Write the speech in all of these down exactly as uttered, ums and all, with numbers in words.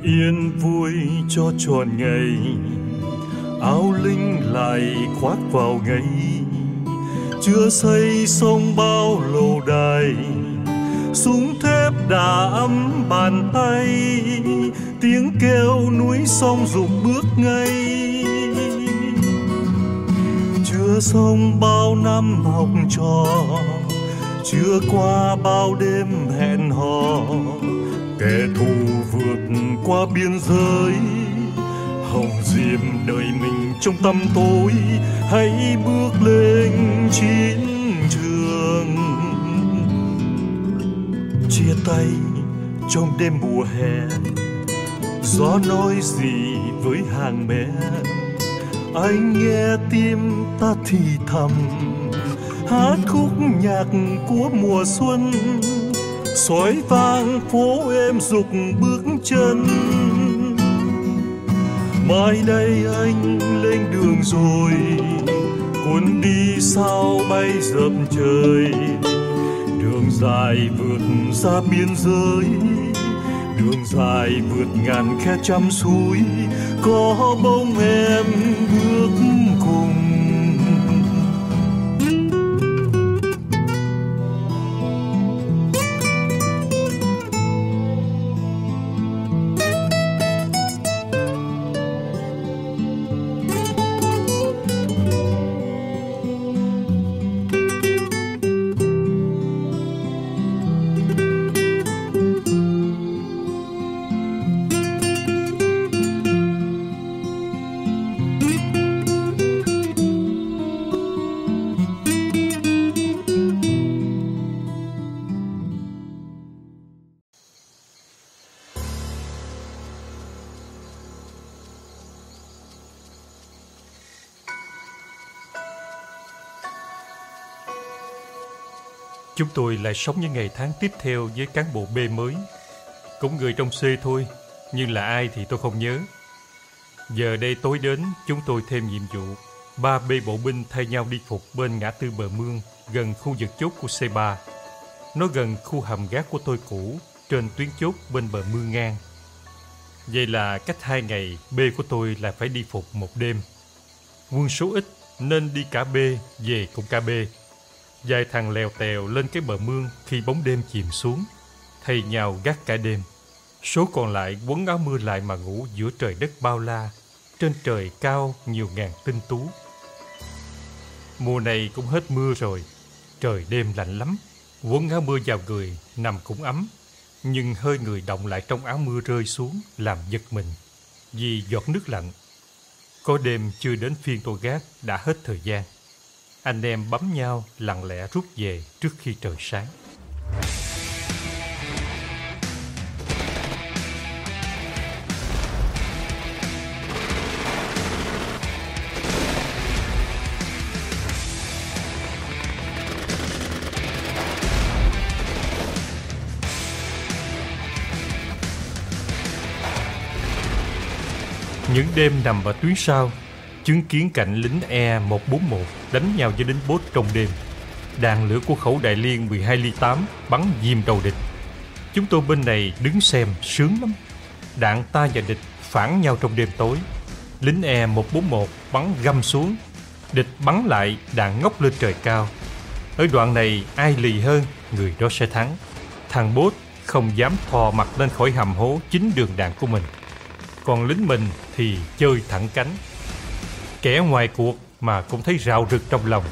yên vui cho trọn ngày, áo lính lại khoác vào ngay, chưa xây xong bao lâu đài, súng thép đã ấm bàn tay, tiếng kêu núi sông dục bước ngay. Chưa xong bao năm học trò, chưa qua bao đêm hẹn hò, kẻ thù vượt qua biên giới, hồng diệm đời mình trong tăm tối, hãy bước lên chiến trường. Chia tay trong đêm mùa hè, gió nói gì với hàng mẹ, anh nghe tim ta thì thầm hát khúc nhạc của mùa xuân, sói vang phố em dục bước chân. Mai đây anh lên đường rồi, cuốn đi sao bay dập trời, đường dài vượt ra biên giới, đường dài vượt ngàn khe trăm suối, có bóng em bước cùng. Chúng tôi lại sống những ngày tháng tiếp theo với cán bộ B mới. Cũng người trong C thôi, nhưng là ai thì tôi không nhớ. Giờ đây tối đến, chúng tôi thêm nhiệm vụ. Ba B bộ binh thay nhau đi phục bên ngã tư bờ mương, gần khu vực chốt của C ba. Nó gần khu hầm gác của tôi cũ, trên tuyến chốt bên bờ mương ngang. Vậy là cách hai ngày, B của tôi lại phải đi phục một đêm. Quân số ít nên đi cả B, về cũng cả B. Vài thằng lèo tèo lên cái bờ mương khi bóng đêm chìm xuống, thay nhau gác cả đêm. Số còn lại quấn áo mưa lại mà ngủ giữa trời đất bao la, trên trời cao nhiều ngàn tinh tú. Mùa này cũng hết mưa rồi, trời đêm lạnh lắm. Quấn áo mưa vào người, nằm cũng ấm, nhưng hơi người động lại trong áo mưa rơi xuống làm giật mình, vì giọt nước lạnh. Có đêm chưa đến phiên tôi gác đã hết thời gian. Anh em bấm nhau lặng lẽ rút về trước khi trời sáng. Những đêm nằm ở tuyến sau, chứng kiến cảnh lính E một bốn một đánh nhau với lính bốt trong đêm. Đạn lửa của khẩu đại liên mười hai ly tám bắn diêm đầu địch. Chúng tôi bên này đứng xem sướng lắm. Đạn ta và địch phản nhau trong đêm tối. Lính E một bốn một bắn găm xuống, địch bắn lại, đạn ngóc lên trời cao. Ở đoạn này ai lì hơn, người đó sẽ thắng. Thằng bốt không dám thò mặt lên khỏi hầm hố chính đường đạn của mình. Còn lính mình thì chơi thẳng cánh. Kẻ ngoài cuộc mà cũng thấy rạo rực trong lòng.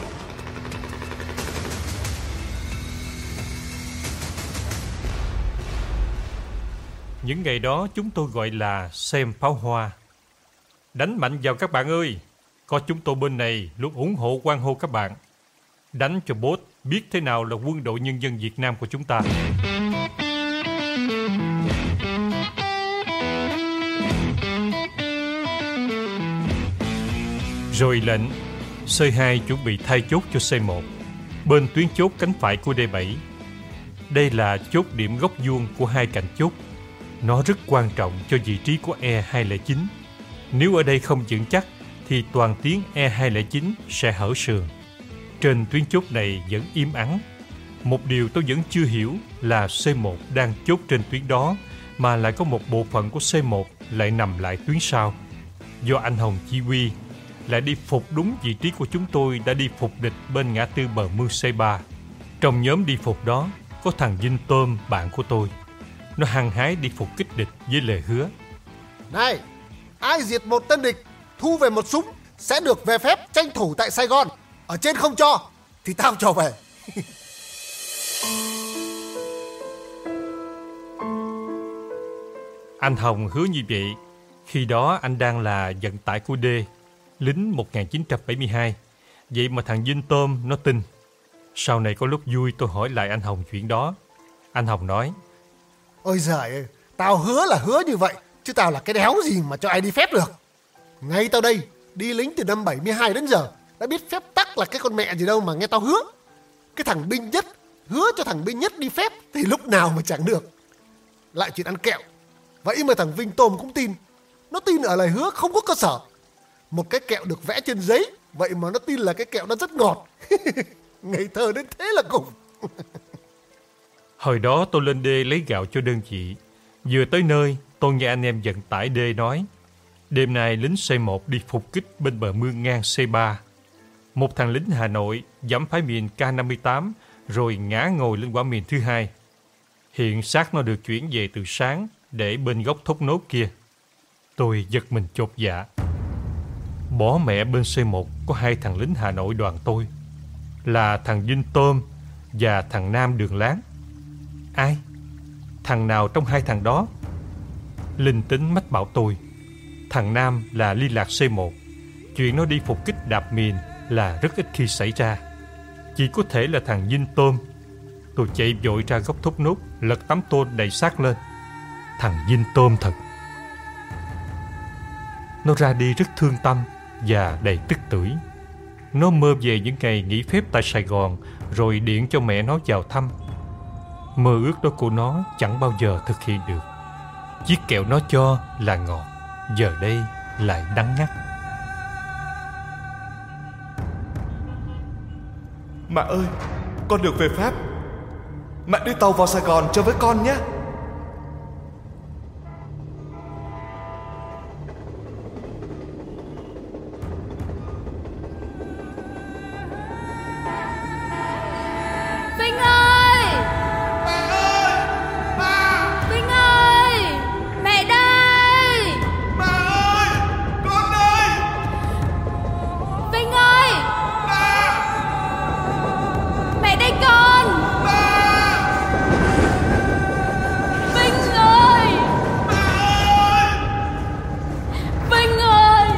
Những ngày đó chúng tôi gọi là xem pháo hoa. Đánh mạnh vào các bạn ơi! Có chúng tôi bên này luôn ủng hộ hoan hô các bạn. Đánh cho bốt biết thế nào là quân đội nhân dân Việt Nam của chúng ta. Rồi lệnh C hai chuẩn bị thay chốt cho C một, bên tuyến chốt cánh phải của D bảy. Đây là chốt điểm góc vuông của hai cạnh chốt. Nó rất quan trọng cho vị trí của E hai không chín. Nếu ở đây không vững chắc thì toàn tuyến E hai không chín sẽ hở sườn. Trên tuyến chốt này vẫn im ắng. Một điều tôi vẫn chưa hiểu là C một đang chốt trên tuyến đó mà lại có một bộ phận của C một lại nằm lại tuyến sau. Do anh Hồng chỉ huy, lại đi phục đúng vị trí của chúng tôi đã đi phục địch bên ngã tư bờ mương C ba. Trong nhóm đi phục đó có thằng Vinh Tôm, bạn của tôi. Nó hăng hái đi phục kích địch với lời hứa: Này, ai diệt một tên địch, thu về một súng, sẽ được về phép tranh thủ tại Sài Gòn. Ở trên không cho thì tao cho về. Anh Hồng hứa như vậy. Khi đó anh đang là vận tải của D, lính một nghìn chín trăm bảy mươi hai. Vậy mà thằng Vinh Tôm nó tin. Sau này có lúc vui tôi hỏi lại anh Hồng chuyện đó. Anh Hồng nói: Ôi giời ơi, tao hứa là hứa như vậy, chứ tao là cái đéo gì mà cho ai đi phép được. Ngay tao đây, đi lính từ năm bảy mươi hai đến giờ, đã biết phép tắc là cái con mẹ gì đâu mà nghe tao hứa. Cái thằng binh nhất, hứa cho thằng binh nhất đi phép thì lúc nào mà chẳng được. Lại chuyện ăn kẹo, vậy mà thằng Vinh Tôm cũng tin. Nó tin ở lời hứa không có cơ sở. Một cái kẹo được vẽ trên giấy, vậy mà nó tin là cái kẹo nó rất ngọt. Ngây thơ đến thế là cùng. Hồi đó tôi lên D lấy gạo cho đơn vị. Vừa tới nơi, tôi nghe anh em vận tải D nói: đêm nay lính C một đi phục kích bên bờ mương ngang C ba. Một thằng lính Hà Nội giẫm phải mìn K năm mươi tám rồi ngã ngồi lên quả mìn thứ hai. Hiện xác nó được chuyển về từ sáng để bên góc thốt nốt kia. Tôi giật mình chột dạ. Bỏ mẹ, bên C một có hai thằng lính Hà Nội đoàn tôi, là thằng Vinh Tôm và thằng Nam Đường Láng. Ai? Thằng nào trong hai thằng đó? Linh tính mách bảo tôi: thằng Nam là liên lạc C một. Chuyện nó đi phục kích đạp mìn là rất ít khi xảy ra. Chỉ có thể là thằng Vinh Tôm. Tôi chạy vội ra góc thốt nốt, lật tấm tôn đầy xác lên. Thằng Vinh Tôm thật. Nó ra đi rất thương tâm và đầy tức tưởi. Nó mơ về những ngày nghỉ phép tại Sài Gòn, rồi điện cho mẹ nó vào thăm. Mơ ước đó của nó chẳng bao giờ thực hiện được. Chiếc kẹo nó cho là ngọt, giờ đây lại đắng ngắt. Mẹ ơi, con được về phép. Mẹ đi tàu vào Sài Gòn chơi với con nhé. Vinh ơi! Mẹ ơi! Ba! Vinh ơi! Mẹ đây! Mẹ ơi! Con đây! Vinh ơi! Ba! Mẹ đây con! Ba! Vinh ơi! Vinh ơi!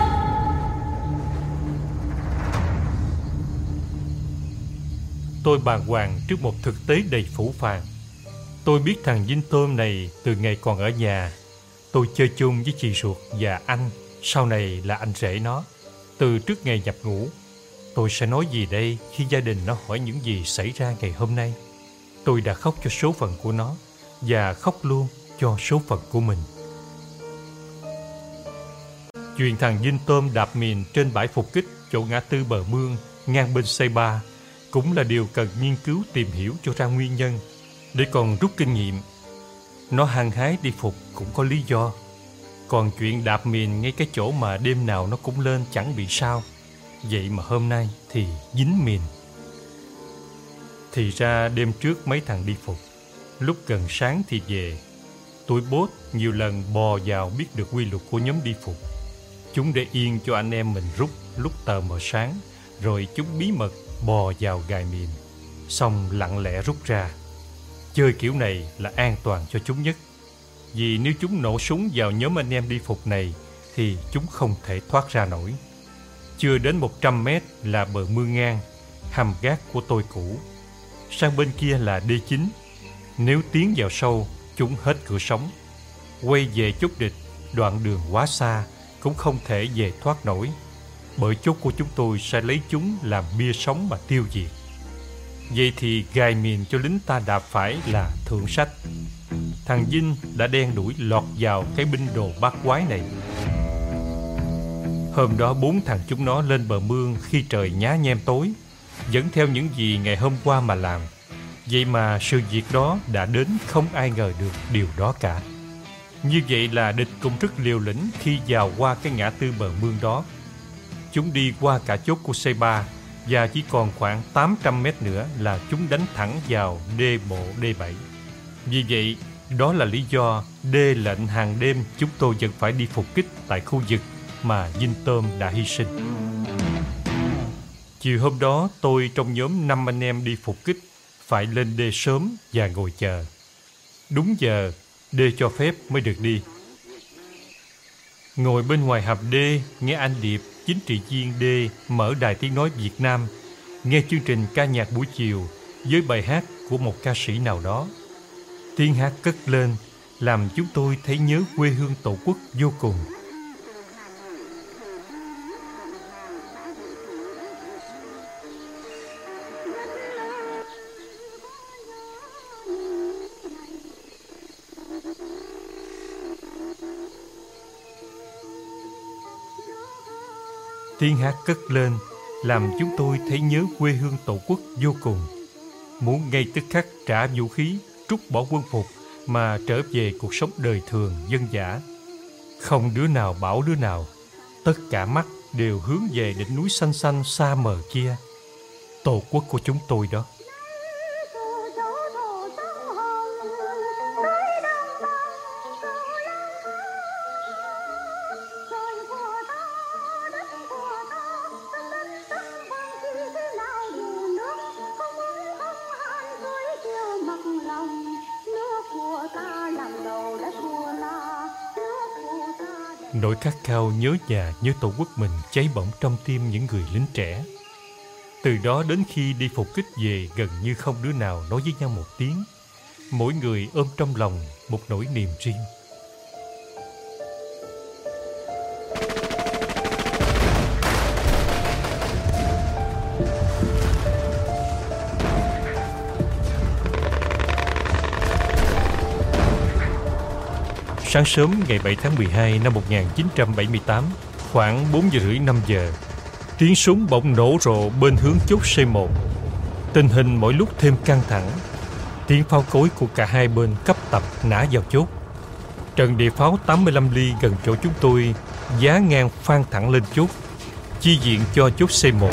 Tôi bàng hoàng trước một thực tế đầy phũ phàng. Tôi biết thằng Vinh Tôm này từ ngày còn ở nhà. Tôi chơi chung với chị ruột và anh, sau này là anh rể nó, từ trước ngày nhập ngũ. Tôi sẽ nói gì đây khi gia đình nó hỏi những gì xảy ra ngày hôm nay? Tôi đã khóc cho số phận của nó và khóc luôn cho số phận của mình. Chuyện thằng Vinh Tôm đạp mìn trên bãi phục kích chỗ ngã tư bờ mương ngang bên C ba cũng là điều cần nghiên cứu tìm hiểu cho ra nguyên nhân, để còn rút kinh nghiệm. Nó hăng hái đi phục cũng có lý do. Còn chuyện đạp mìn ngay cái chỗ mà đêm nào nó cũng lên chẳng bị sao, vậy mà hôm nay thì dính mìn. Thì ra đêm trước mấy thằng đi phục, lúc gần sáng thì về. Tụi bốt nhiều lần bò vào biết được quy luật của nhóm đi phục. Chúng để yên cho anh em mình rút lúc tờ mờ sáng, rồi chúng bí mật bò vào gài mìn, xong lặng lẽ rút ra. Chơi kiểu này là an toàn cho chúng nhất, vì nếu chúng nổ súng vào nhóm anh em đi phục này thì chúng không thể thoát ra nổi. Chưa đến một trăm mét là bờ mương ngang, hầm gác của tôi cũ. Sang bên kia là D chín. Nếu tiến vào sâu, chúng hết cửa sống. Quay về chốt địch, đoạn đường quá xa, cũng không thể về thoát nổi, bởi chốt của chúng tôi sẽ lấy chúng làm bia sống mà tiêu diệt. Vậy thì gài mìn cho lính ta đạp phải là thượng sách. Thằng Vinh đã đen đuổi lọt vào cái binh đồ bát quái này. Hôm đó bốn thằng chúng nó lên bờ mương khi trời nhá nhem tối, vẫn theo những gì ngày hôm qua mà làm. Vậy mà sự việc đó đã đến không ai ngờ được điều đó cả. Như vậy là địch cũng rất liều lĩnh khi vào qua cái ngã tư bờ mương đó. Chúng đi qua cả chốt của C ba và chỉ còn khoảng tám trăm mét nữa là chúng đánh thẳng vào đê bộ D bảy. Vì vậy, đó là lý do D lệnh hàng đêm chúng tôi vẫn phải đi phục kích tại khu vực mà Vinh Tôm đã hy sinh. Chiều hôm đó, tôi trong nhóm năm anh em đi phục kích phải lên D sớm và ngồi chờ. Đúng giờ, D cho phép mới được đi. Ngồi bên ngoài hầm D, nghe anh Điệp, chính trị viên D, mở đài tiếng nói Việt Nam, nghe chương trình ca nhạc buổi chiều với bài hát của một ca sĩ nào đó. Tiếng hát cất lên, làm chúng tôi thấy nhớ quê hương tổ quốc vô cùng. Tiếng hát cất lên, làm chúng tôi thấy nhớ quê hương tổ quốc vô cùng. Muốn ngay tức khắc trả vũ khí, trút bỏ quân phục mà trở về cuộc sống đời thường dân dã. Không đứa nào bảo đứa nào, tất cả mắt đều hướng về đỉnh núi xanh xanh xa mờ kia. Tổ quốc của chúng tôi đó. Nỗi khát khao nhớ nhà, nhớ tổ quốc mình cháy bỏng trong tim những người lính trẻ. Từ đó đến khi đi phục kích về, gần như không đứa nào nói với nhau một tiếng. Mỗi người ôm trong lòng một nỗi niềm riêng. Sáng sớm ngày bảy tháng mười hai năm một nghìn chín trăm bảy mươi tám, khoảng bốn giờ rưỡi năm giờ, tiếng súng bỗng nổ rộ bên hướng chốt C một. Tình hình mỗi lúc thêm căng thẳng. Tiếng pháo cối của cả hai bên cấp tập nã vào chốt. Trận địa pháo tám mươi lăm ly gần chỗ chúng tôi giá ngang phang thẳng lên chốt, chi viện cho chốt C một.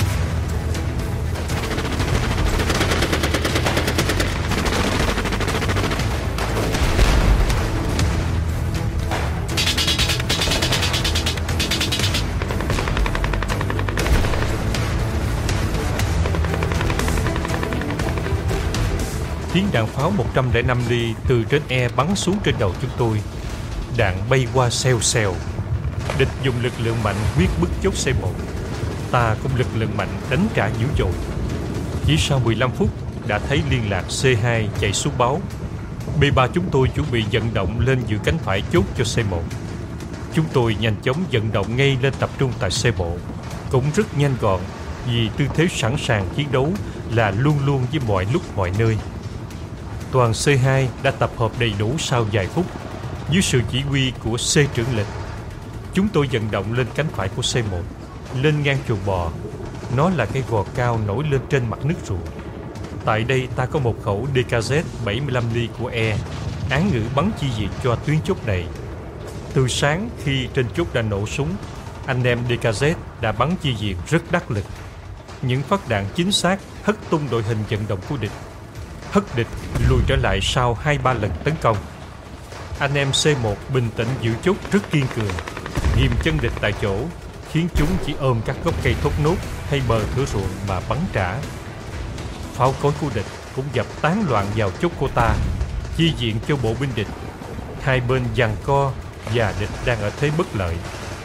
Tiếng đạn pháo một trăm lẻ năm ly từ trên E bắn xuống trên đầu chúng tôi. Đạn bay qua xèo xèo. Địch dùng lực lượng mạnh quyết bức chốt C một. Ta cũng lực lượng mạnh đánh trả dữ dội. Chỉ sau mười lăm phút đã thấy liên lạc C hai chạy xuống báo. B ba chúng tôi chuẩn bị vận động lên giữ cánh phải chốt cho C một. Chúng tôi nhanh chóng vận động ngay lên tập trung tại C bộ. Cũng rất nhanh gọn, vì tư thế sẵn sàng chiến đấu là luôn luôn với mọi lúc mọi nơi. Toàn C hai đã tập hợp đầy đủ sau vài phút dưới sự chỉ huy của C trưởng lệnh. Chúng tôi vận động lên cánh phải của C một, lên ngang chuồng bò. Nó là cái gò cao nổi lên trên mặt nước ruộng. Tại đây ta có một khẩu D K Z bảy mươi lăm ly của E, án ngữ bắn chi viện cho tuyến chốt này. Từ sáng khi trên chốt đã nổ súng, anh em D K Z đã bắn chi viện rất đắc lực. Những phát đạn chính xác hất tung đội hình vận động của địch, hất địch lùi trở lại sau hai ba lần tấn công. Anh em C một bình tĩnh giữ chốt rất kiên cường, ghim chân địch tại chỗ, khiến chúng chỉ ôm các gốc cây thốt nốt hay bờ thửa ruộng mà bắn trả. Pháo cối của địch cũng dập tán loạn vào chốt của ta, chi viện cho bộ binh địch. Hai bên giằng co và địch đang ở thế bất lợi.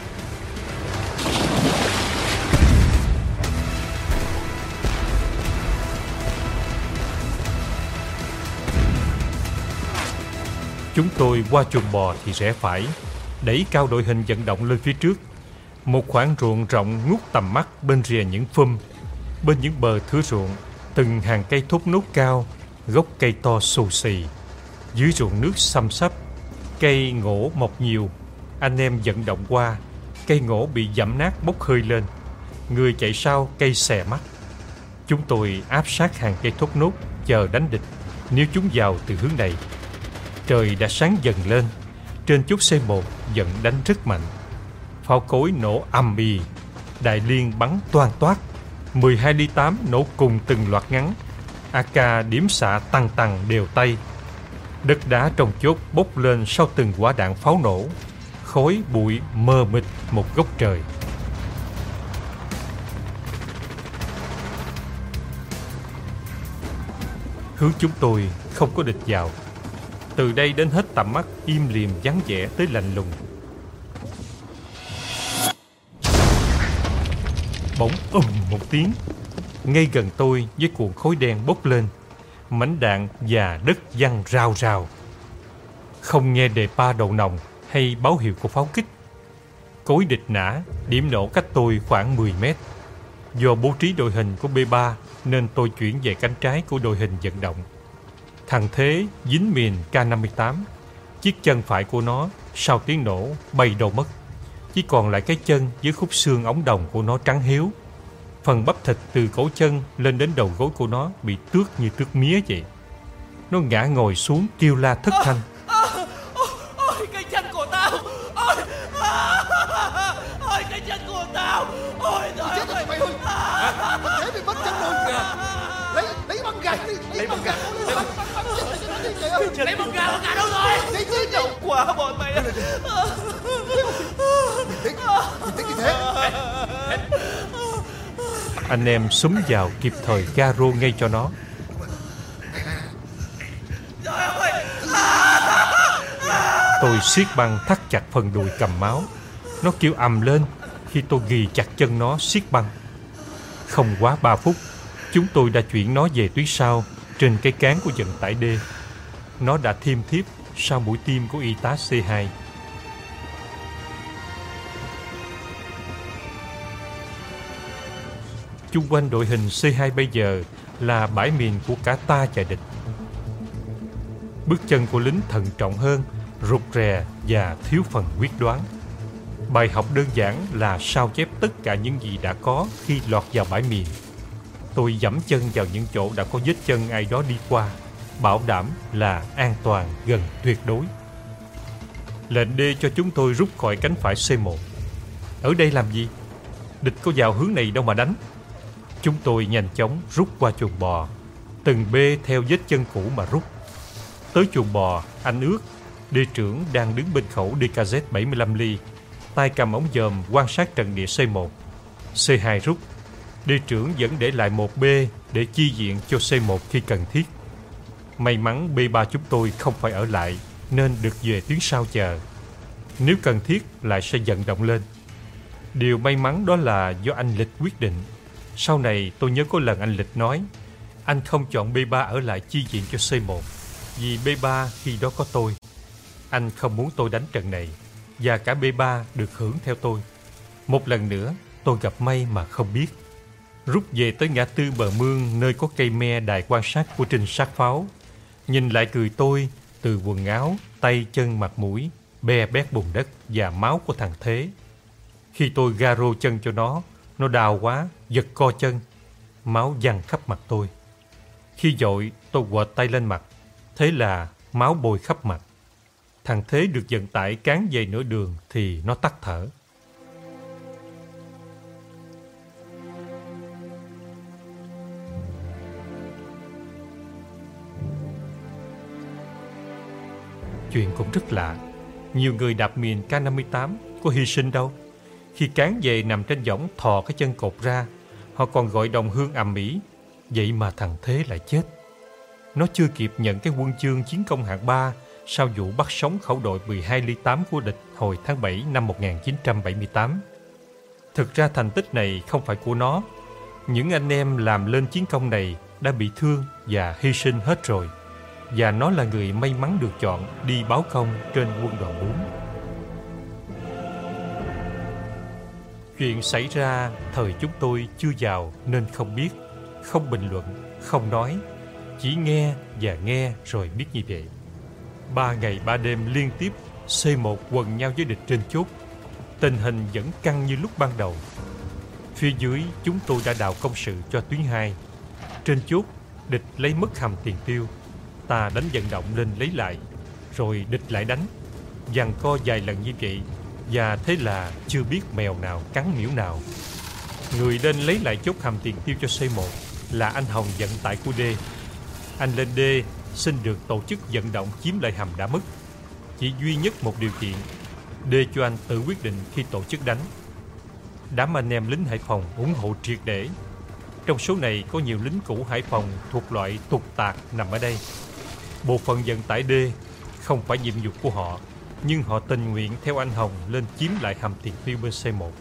Chúng tôi qua chuồng bò thì rẽ phải, đẩy cao đội hình vận động lên phía trước. Một khoảng ruộng rộng ngút tầm mắt bên rìa những phum. Bên những bờ thửa ruộng, từng hàng cây thốt nốt cao, gốc cây to xù xì. Dưới ruộng nước xăm xắp, cây ngổ mọc nhiều. Anh em vận động qua, cây ngổ bị dẫm nát bốc hơi lên. Người chạy sau cây xè mắt. Chúng tôi áp sát hàng cây thốt nốt, chờ đánh địch nếu chúng vào từ hướng này. Trời đã sáng dần lên, Trên chốt C một giận đánh rất mạnh. Pháo cối nổ ầm ĩ, đại liên bắn toan toát, mười hai ly tám nổ cùng từng loạt ngắn, a ca điểm xạ tăng tăng đều tay. Đất đá trong chốt bốc lên sau từng quả đạn pháo nổ, khói bụi mờ mịt một góc trời. Hướng chúng tôi không có địch vào. Từ đây đến hết tầm mắt im lìm vắng vẻ tới lạnh lùng. Bỗng ầm một tiếng, ngay gần tôi với cuộn khói đen bốc lên, mảnh đạn và đất văng rào rào. Không nghe đề pa đầu nòng hay báo hiệu của pháo kích. Cối địch nã, điểm nổ cách tôi khoảng mười mét. Do bố trí đội hình của B ba nên tôi chuyển về cánh trái của đội hình vận động. Thằng Thế dính mìn K năm mươi tám. Chiếc chân phải của nó sau tiếng nổ bay đâu mất. Chỉ còn lại cái chân với khúc xương ống đồng của nó trắng hiếu. Phần bắp thịt từ cổ chân lên đến đầu gối của nó bị tước như tước mía vậy. Nó ngã ngồi xuống kêu la thất thanh. Ôi cái chân của tao! Ôi, ôi cái chân của tao! Ôi trời ơi! Mày ơi! Thế bị mất chân rồi. Lấy lấy băng gạc đi, lấy băng gạc. Lấy băng gạc, băng gạc đâu rồi? Lấy cứ Đau quá bọn mày. Bình tĩnh, bình tĩnh như thế. Anh em xúm vào kịp thời garo ngay cho nó. Tôi siết băng thắt chặt phần đùi cầm máu. Nó kêu ầm lên khi tôi ghì chặt chân nó siết băng. Không quá ba phút, chúng tôi đã chuyển nó về tuyến sau trên cái cán của vận tải D. Nó đã thiêm thiếp sau mũi tiêm của y tá C hai. Chung quanh đội hình C hai bây giờ là bãi mìn của cả ta và địch. Bước chân của lính thận trọng hơn, rụt rè và thiếu phần quyết đoán. Bài học đơn giản là sao chép tất cả những gì đã có khi lọt vào bãi mìn. Tôi giẫm chân vào những chỗ đã có vết chân ai đó đi qua, bảo đảm là an toàn gần tuyệt đối. Lệnh D cho chúng tôi rút khỏi cánh phải C một. Ở đây làm gì? Địch có vào hướng này đâu mà đánh. Chúng tôi nhanh chóng rút qua chuồng bò, từng bê theo vết chân cũ mà rút. Tới chuồng bò, anh ước, D trưởng đang đứng bên khẩu đê ca dét bảy mươi lăm ly, tay cầm ống dòm quan sát trận địa C một. C hai rút, D trưởng vẫn để lại một B để chi viện cho C một khi cần thiết. May mắn B ba chúng tôi không phải ở lại nên được về tuyến sau chờ. Nếu cần thiết lại sẽ vận động lên. Điều may mắn đó là do anh Lịch quyết định. Sau này tôi nhớ có lần anh Lịch nói anh không chọn B ba ở lại chi viện cho C một vì B ba khi đó có tôi. Anh không muốn tôi đánh trận này và cả B ba được hưởng theo tôi. Một lần nữa tôi gặp may mà không biết. Rút về tới ngã tư bờ mương nơi có cây me đài quan sát của trinh sát pháo. Nhìn lại cười tôi từ quần áo, tay chân mặt mũi, be bét bùn đất và máu của thằng Thế. Khi tôi garo chân cho nó, nó đau quá, giật co chân. Máu văng khắp mặt tôi. Khi dội, tôi quệt tay lên mặt. Thế là máu bôi khắp mặt. Thằng Thế được vận tải cán về nửa đường thì nó tắt thở. Chuyện cũng rất lạ. Nhiều người đạp mìn K năm mươi tám có hy sinh đâu. Khi cán về nằm trên võng thò cái chân cột ra, họ còn gọi đồng hương ầm ĩ. Vậy mà thằng Thế lại chết. Nó chưa kịp nhận cái huân chương chiến công hạng ba sau vụ bắt sống khẩu đội mười hai ly tám của địch hồi tháng bảy năm một nghìn chín trăm bảy mươi tám. Thực ra thành tích này không phải của nó. Những anh em làm lên chiến công này đã bị thương và hy sinh hết rồi. Và nó là người may mắn được chọn đi báo công trên quân đoàn bốn. Chuyện xảy ra thời chúng tôi chưa vào nên không biết, không bình luận, không nói. Chỉ nghe và nghe rồi biết như vậy. Ba ngày ba đêm liên tiếp C một quần nhau với địch trên chốt. Tình hình vẫn căng như lúc ban đầu. Phía dưới chúng tôi đã đào công sự cho tuyến hai. Trên chốt địch lấy mất hầm tiền tiêu. Ta đánh vận động lên lấy lại, rồi địch lại đánh. giằng co vài lần như vậy, và thế là chưa biết mèo nào cắn miễu nào. Người lên lấy lại chốt hầm tiền tiêu cho C một là anh Hồng vận tải của D. Anh lên D xin được tổ chức vận động chiếm lại hầm đã mất. Chỉ duy nhất một điều kiện, D cho anh tự quyết định khi tổ chức đánh. Đám anh em lính Hải Phòng ủng hộ triệt để. Trong số này có nhiều lính cũ Hải Phòng thuộc loại tục tạc nằm ở đây. Bộ phận vận tải D không phải nhiệm vụ của họ, nhưng họ tình nguyện theo anh Hồng lên chiếm lại hầm tiền tiêu bên C một.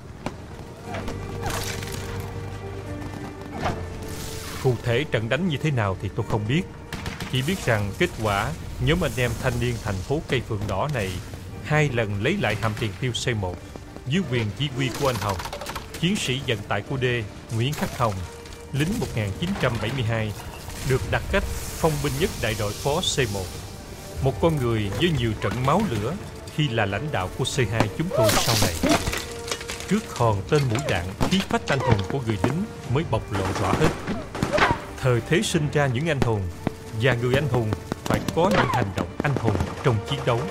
Cụ thể trận đánh như thế nào thì tôi không biết. Chỉ biết rằng kết quả nhóm anh em thanh niên thành phố Cây Phượng Đỏ này hai lần lấy lại hầm tiền tiêu C một dưới quyền chỉ huy của anh Hồng, chiến sĩ vận tải của D Nguyễn Khắc Hồng, lính một nghìn chín trăm bảy mươi hai, được đặt cách phong binh nhất đại đội phó C một. Một con người với nhiều trận máu lửa khi là lãnh đạo của C hai chúng tôi sau này. Trước hòn tên mũi đạn, khí phách anh hùng của người lính mới bộc lộ rõ hết. Thời thế sinh ra những anh hùng, và người anh hùng phải có những hành động anh hùng trong chiến đấu.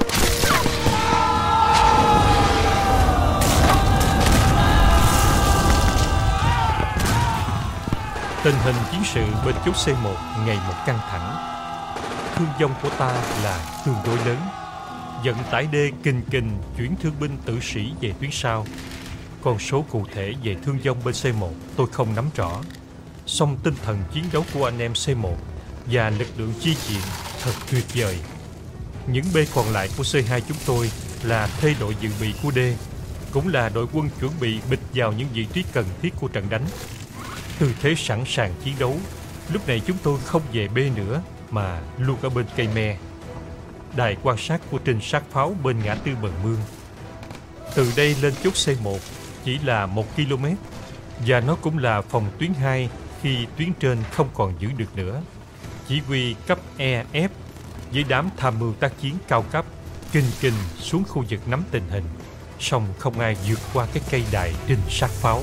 Tình hình chiến sự bên chốt C một ngày một căng thẳng. Thương vong của ta là tương đối lớn. Vận tải D kình kình chuyển thương binh tử sĩ về tuyến sau. Con số cụ thể về thương vong bên C một tôi không nắm rõ. Song tinh thần chiến đấu của anh em C một và lực lượng chi viện thật tuyệt vời. Những B còn lại của C hai chúng tôi là thê đội dự bị của D, cũng là đội quân chuẩn bị bịch vào những vị trí cần thiết của trận đánh. Tư thế sẵn sàng chiến đấu, lúc này chúng tôi không về B nữa mà luôn ở bên cây me. Đài quan sát của trinh sát pháo bên ngã tư Bần Mương. Từ đây lên chốt C một chỉ là một ki lô mét, và nó cũng là phòng tuyến hai khi tuyến trên không còn giữ được nữa. Chỉ huy cấp E F với đám tham mưu tác chiến cao cấp kinh kinh xuống khu vực nắm tình hình, song không ai vượt qua cái cây đài trinh sát pháo.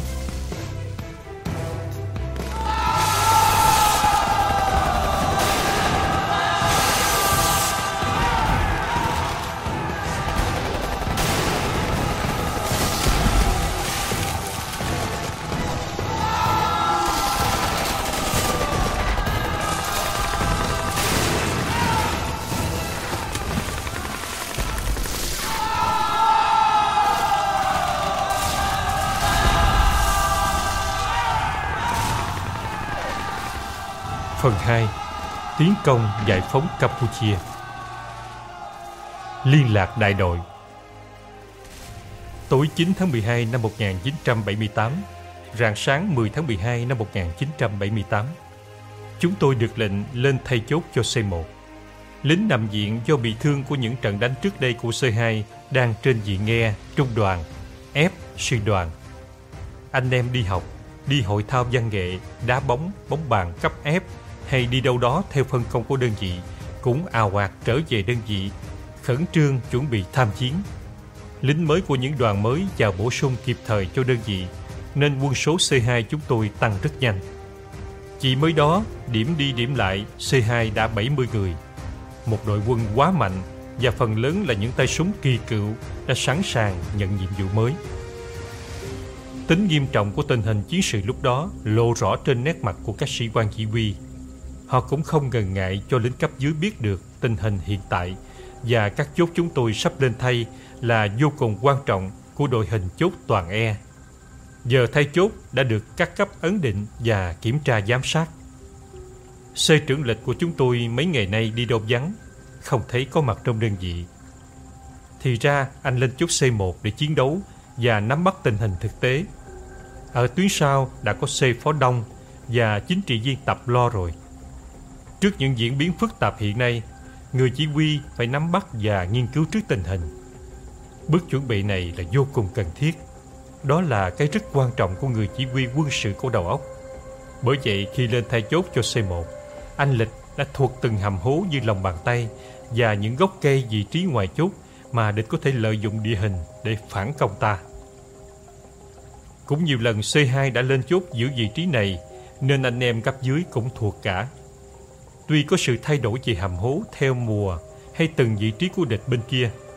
Phần hai. Tiến công giải phóng Campuchia. Liên lạc đại đội. Tối chín tháng mười hai năm một nghìn chín trăm bảy mươi tám, rạng sáng mười tháng mười hai năm một nghìn chín trăm bảy mươi tám, chúng tôi được lệnh lên thay chốt cho C một. Lính nằm viện do bị thương của những trận đánh trước đây của C hai đang trên diện nghe trung đoàn, F sư đoàn. Anh em đi học, đi hội thao văn nghệ, đá bóng, bóng bàn cấp F hay đi đâu đó theo phân công của đơn vị cũng ào ạt trở về đơn vị, khẩn trương chuẩn bị tham chiến. Lính mới của những đoàn mới vào bổ sung kịp thời cho đơn vị, nên quân số C hai chúng tôi tăng rất nhanh. Chỉ mới đó, điểm đi điểm lại, C hai đã bảy mươi người. Một đội quân quá mạnh, và phần lớn là những tay súng kỳ cựu đã sẵn sàng nhận nhiệm vụ mới. Tính nghiêm trọng của tình hình chiến sự lúc đó lộ rõ trên nét mặt của các sĩ quan chỉ huy. Họ cũng không ngần ngại cho lính cấp dưới biết được tình hình hiện tại, và các chốt chúng tôi sắp lên thay là vô cùng quan trọng của đội hình chốt toàn E. Giờ thay chốt đã được các cấp ấn định và kiểm tra giám sát. C trưởng lịch của chúng tôi mấy ngày nay đi đâu vắng, không thấy có mặt trong đơn vị. Thì ra anh lên chốt C một để chiến đấu và nắm bắt tình hình thực tế. Ở tuyến sau đã có C phó đông và chính trị viên tập lo rồi. Trước những diễn biến phức tạp hiện nay, người chỉ huy phải nắm bắt và nghiên cứu trước tình hình. Bước chuẩn bị này là vô cùng cần thiết. Đó là cái rất quan trọng của người chỉ huy quân sự có đầu óc. Bởi vậy khi lên thay chốt cho C một, anh Lịch đã thuộc từng hầm hố như lòng bàn tay và những gốc cây vị trí ngoài chốt mà địch có thể lợi dụng địa hình để phản công ta. Cũng nhiều lần C hai đã lên chốt giữ vị trí này, nên anh em cấp dưới cũng thuộc cả. Tuy có sự thay đổi về hầm hố theo mùa hay từng vị trí của địch bên kia,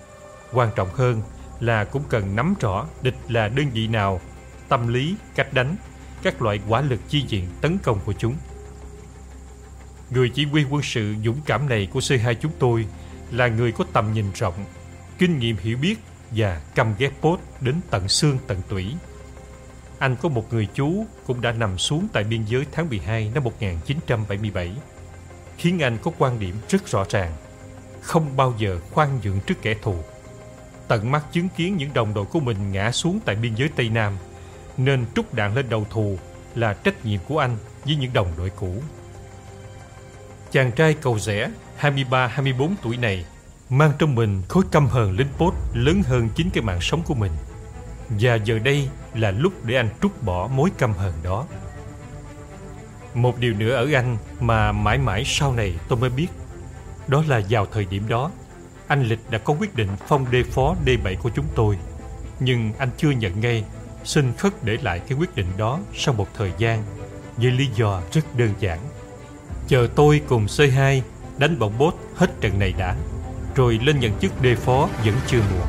Quan trọng hơn là cũng cần nắm rõ địch là đơn vị nào, tâm lý, cách đánh, các loại hỏa lực chi viện tấn công của chúng. Người chỉ huy quân sự dũng cảm này của C hai chúng tôi là người có tầm nhìn rộng, kinh nghiệm hiểu biết và căm ghét Pốt đến tận xương tận tủy. Anh có một người chú cũng đã nằm xuống tại biên giới tháng mười hai năm một nghìn chín trăm bảy mươi bảy, khiến anh có quan điểm rất rõ ràng: không bao giờ khoan nhượng trước kẻ thù. Tận mắt chứng kiến những đồng đội của mình ngã xuống tại biên giới Tây Nam, nên trút đạn lên đầu thù là trách nhiệm của anh với những đồng đội cũ. Chàng trai cầu giẽ hai mươi ba hai mươi bốn tuổi này mang trong mình khối căm hờn lính Pốt lớn hơn chính cái mạng sống của mình. Và giờ đây là lúc để anh trút bỏ mối căm hờn đó. Một điều nữa ở anh mà mãi mãi sau này tôi mới biết, đó là vào thời điểm đó, anh Lịch đã có quyết định phong đê phó đê bảy của chúng tôi. Nhưng anh chưa nhận ngay, xin khất để lại cái quyết định đó sau một thời gian, với lý do rất đơn giản: chờ tôi cùng C hai đánh bọn Pốt hết trận này đã, rồi lên nhận chức đê phó vẫn chưa muộn.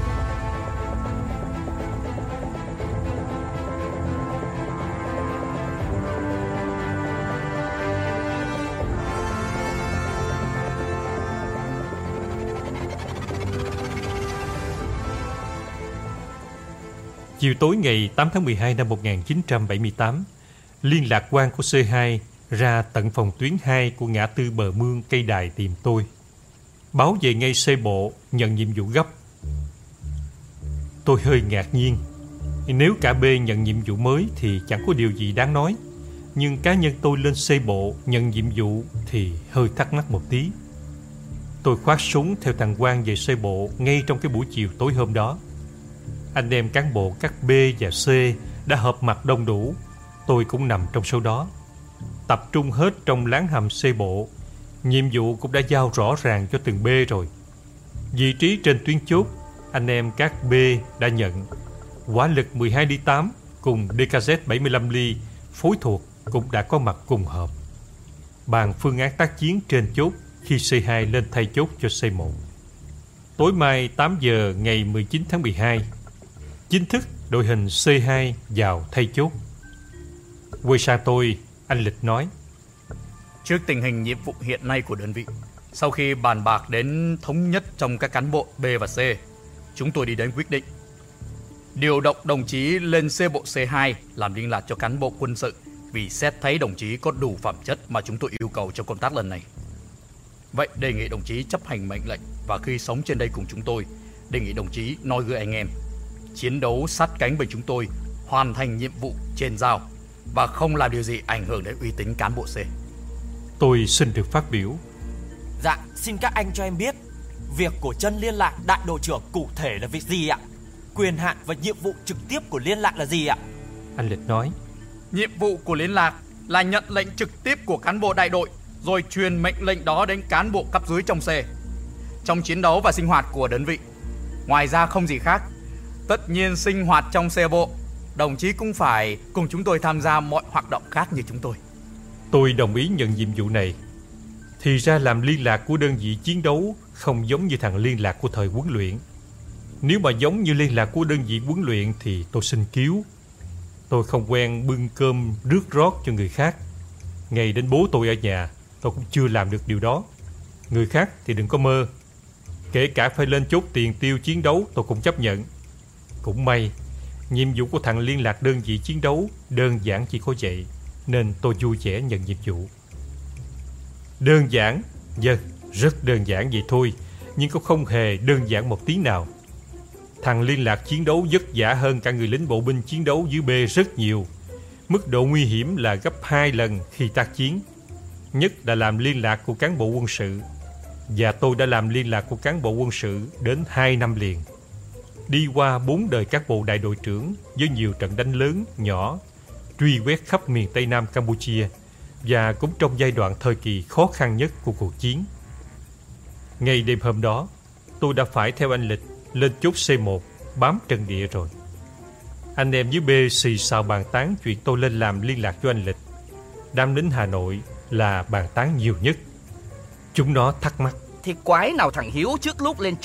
Chiều tối ngày tám tháng mười hai năm một nghìn chín trăm bảy mươi tám, liên lạc quan của C hai ra tận phòng tuyến hai của ngã tư bờ mương cây đài tìm tôi. Báo về ngay C bộ nhận nhiệm vụ gấp. Tôi hơi ngạc nhiên. Nếu cả B nhận nhiệm vụ mới thì chẳng có điều gì đáng nói. Nhưng cá nhân tôi lên C bộ nhận nhiệm vụ thì hơi thắc mắc một tí. Tôi khoác súng theo thằng Quang về C bộ ngay trong cái buổi chiều tối hôm đó. Anh em cán bộ các B và C đã họp mặt đông đủ. Tôi cũng nằm trong số đó. Tập trung hết trong láng hầm C bộ. Nhiệm vụ cũng đã giao rõ ràng cho từng B rồi. Vị trí trên tuyến chốt, anh em các B đã nhận. Hỏa lực mười hai ly tám cùng đê ca Z bảy mươi lăm ly phối thuộc cũng đã có mặt cùng họp. Bàn phương án tác chiến trên chốt khi C hai lên thay chốt cho C một. Tối mai tám giờ ngày mười chín tháng mười hai, chính thức đội hình C hai vào thay chốt. Quay sang tôi, anh Lịch nói: trước tình hình nhiệm vụ hiện nay của đơn vị, sau khi bàn bạc đến thống nhất trong các cán bộ B và C, chúng tôi đi đến quyết định điều động đồng chí lên C bộ C hai làm liên lạc cho cán bộ quân sự, vì xét thấy đồng chí có đủ phẩm chất mà chúng tôi yêu cầu cho công tác lần này. Vậy đề nghị đồng chí chấp hành mệnh lệnh, và khi sống trên đây cùng chúng tôi, đề nghị đồng chí noi gương anh em, chiến đấu sát cánh với chúng tôi, hoàn thành nhiệm vụ trên giao và không làm điều gì ảnh hưởng đến uy tín cán bộ C. Tôi xin được phát biểu. Dạ, xin các anh cho em biết việc của chân liên lạc đại đội trưởng cụ thể là việc gì ạ? Quyền hạn và nhiệm vụ trực tiếp của liên lạc là gì ạ? Anh Lịch nói: nhiệm vụ của liên lạc là nhận lệnh trực tiếp của cán bộ đại đội, rồi truyền mệnh lệnh đó đến cán bộ cấp dưới trong C, trong chiến đấu và sinh hoạt của đơn vị. Ngoài ra không gì khác. Tất nhiên sinh hoạt trong C bộ, đồng chí cũng phải cùng chúng tôi tham gia mọi hoạt động khác như chúng tôi. Tôi đồng ý nhận nhiệm vụ này. Thì ra làm liên lạc của đơn vị chiến đấu không giống như thằng liên lạc của thời huấn luyện. Nếu mà giống như liên lạc của đơn vị huấn luyện thì tôi xin cứu. Tôi không quen bưng cơm rước rót cho người khác. Ngày đến bố tôi ở nhà, tôi cũng chưa làm được điều đó. Người khác thì đừng có mơ. Kể cả phải lên chốt tiền tiêu chiến đấu tôi cũng chấp nhận. Cũng may, nhiệm vụ của thằng liên lạc đơn vị chiến đấu đơn giản chỉ có vậy, nên tôi vui vẻ nhận nhiệm vụ. Đơn giản? Vâng, rất đơn giản vậy thôi, nhưng cũng không hề đơn giản một tí nào. Thằng liên lạc chiến đấu vất vả hơn cả người lính bộ binh chiến đấu dưới B rất nhiều. Mức độ nguy hiểm là gấp hai lần khi tác chiến. Nhất là làm liên lạc của cán bộ quân sự. Và tôi đã làm liên lạc của cán bộ quân sự đến hai năm liền. Đi qua bốn đời các bộ đại đội trưởng với nhiều trận đánh lớn, nhỏ, truy quét khắp miền Tây Nam Campuchia, và cũng trong giai đoạn thời kỳ khó khăn nhất của cuộc chiến. Ngày đêm hôm đó, tôi đã phải theo anh Lịch lên chốt C một bám trận địa rồi. Anh em dưới B xì xào bàn tán chuyện tôi lên làm liên lạc cho anh Lịch. Đám lính Hà Nội là bàn tán nhiều nhất. Chúng nó thắc mắc: thì quái nào thằng Hiếu trước lúc lên chốt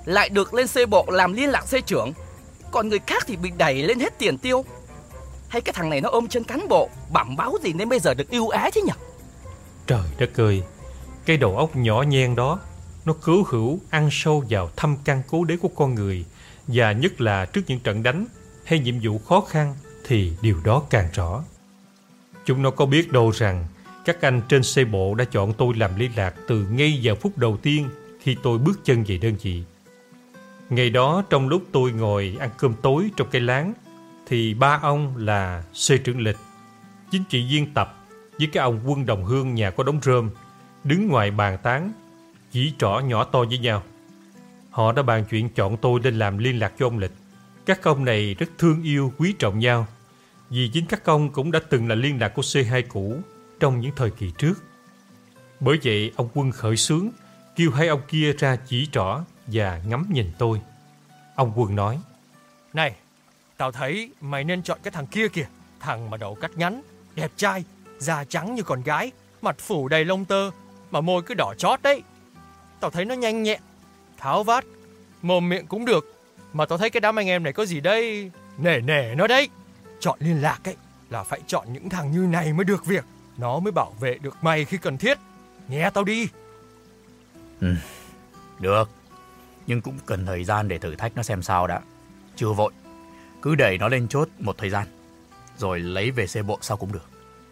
lại được lên C bộ làm liên lạc C trưởng, còn người khác thì bị đẩy lên hết tiền tiêu. Hay cái thằng này nó ôm chân cán bộ, bẩm báo gì nên bây giờ được ưu ái thế nhỉ? Trời đất ơi, cái đầu óc nhỏ nhen đó, nó cứu hữu ăn sâu vào thâm căn cố đế của con người, và nhất là trước những trận đánh hay nhiệm vụ khó khăn thì điều đó càng rõ. Chúng nó có biết đâu rằng các anh trên C bộ đã chọn tôi làm liên lạc từ ngay giờ phút đầu tiên khi tôi bước chân về đơn vị. Ngày đó trong lúc tôi ngồi ăn cơm tối trong cái láng, thì ba ông là C trưởng Lịch, chính trị viên Tập với cái ông Quân Đồng Hương nhà có đống rơm đứng ngoài bàn tán, chỉ trỏ nhỏ to với nhau. Họ đã bàn chuyện chọn tôi lên làm liên lạc cho ông Lịch. Các ông này rất thương yêu quý trọng nhau, vì chính các ông cũng đã từng là liên lạc của C hai cũ trong những thời kỳ trước. Bởi vậy ông Quân khởi xướng kêu hai ông kia ra chỉ trỏ và ngắm nhìn tôi. Ông Quân nói: Này, tao thấy mày nên chọn cái thằng kia kìa. Thằng mà đầu cắt ngắn, đẹp trai, da trắng như con gái, mặt phủ đầy lông tơ, mà môi cứ đỏ chót đấy. Tao thấy nó nhanh nhẹn, tháo vát, mồm miệng cũng được. Mà tao thấy cái đám anh em này có gì đây, nể nể nó đấy. Chọn liên lạc ấy là phải chọn những thằng như này mới được việc. Nó mới bảo vệ được mày khi cần thiết. Nghe tao đi. Ừ, được. Nhưng cũng cần thời gian để thử thách nó xem sao đã. Chưa vội. Cứ đẩy nó lên chốt một thời gian, rồi lấy về C bộ sau cũng được.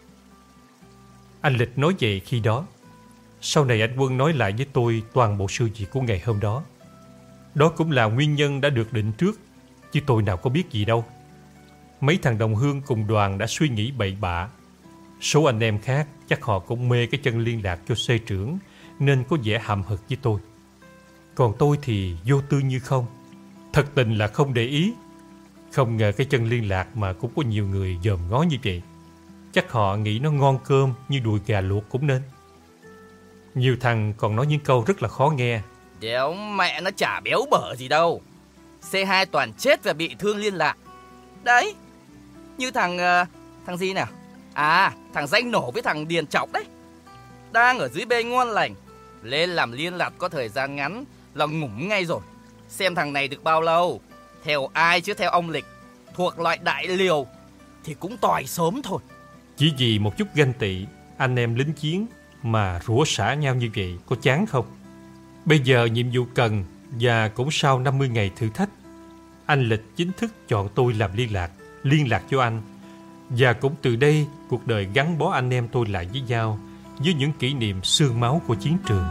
Anh Lịch nói vậy khi đó. Sau này anh Quân nói lại với tôi toàn bộ sự việc của ngày hôm đó. Đó cũng là nguyên nhân đã được định trước, chứ tôi nào có biết gì đâu. Mấy thằng đồng hương cùng đoàn đã suy nghĩ bậy bạ. Số anh em khác chắc họ cũng mê cái chân liên lạc cho C trưởng, nên có vẻ hậm hực với tôi. Còn tôi thì vô tư như không, thật tình là không để ý. Không ngờ cái chân liên lạc mà cũng có nhiều người dòm ngó như vậy. Chắc họ nghĩ nó ngon cơm như đùi gà luộc cũng nên. Nhiều thằng còn nói những câu rất là khó nghe. Đéo mẹ nó chả béo bở gì đâu. C hai toàn chết và bị thương liên lạc. Đấy, như thằng... Uh, thằng gì nào? À, thằng Danh Nổ với thằng Điền Chọc đấy. Đang ở dưới B ngon lành, lên làm liên lạc có thời gian ngắn là ngủm ngay rồi. Xem thằng này được bao lâu. Theo ai chứ theo ông Lịch, thuộc loại đại liều thì cũng tòi sớm thôi. Chỉ vì một chút ganh tị, anh em lính chiến mà rủa xả nhau như vậy có chán không? Bây giờ nhiệm vụ cần, và cũng sau năm mươi ngày thử thách, anh Lịch chính thức chọn tôi làm liên lạc, liên lạc cho anh. Và cũng từ đây cuộc đời gắn bó anh em tôi lại với nhau, với những kỷ niệm xương máu của chiến trường.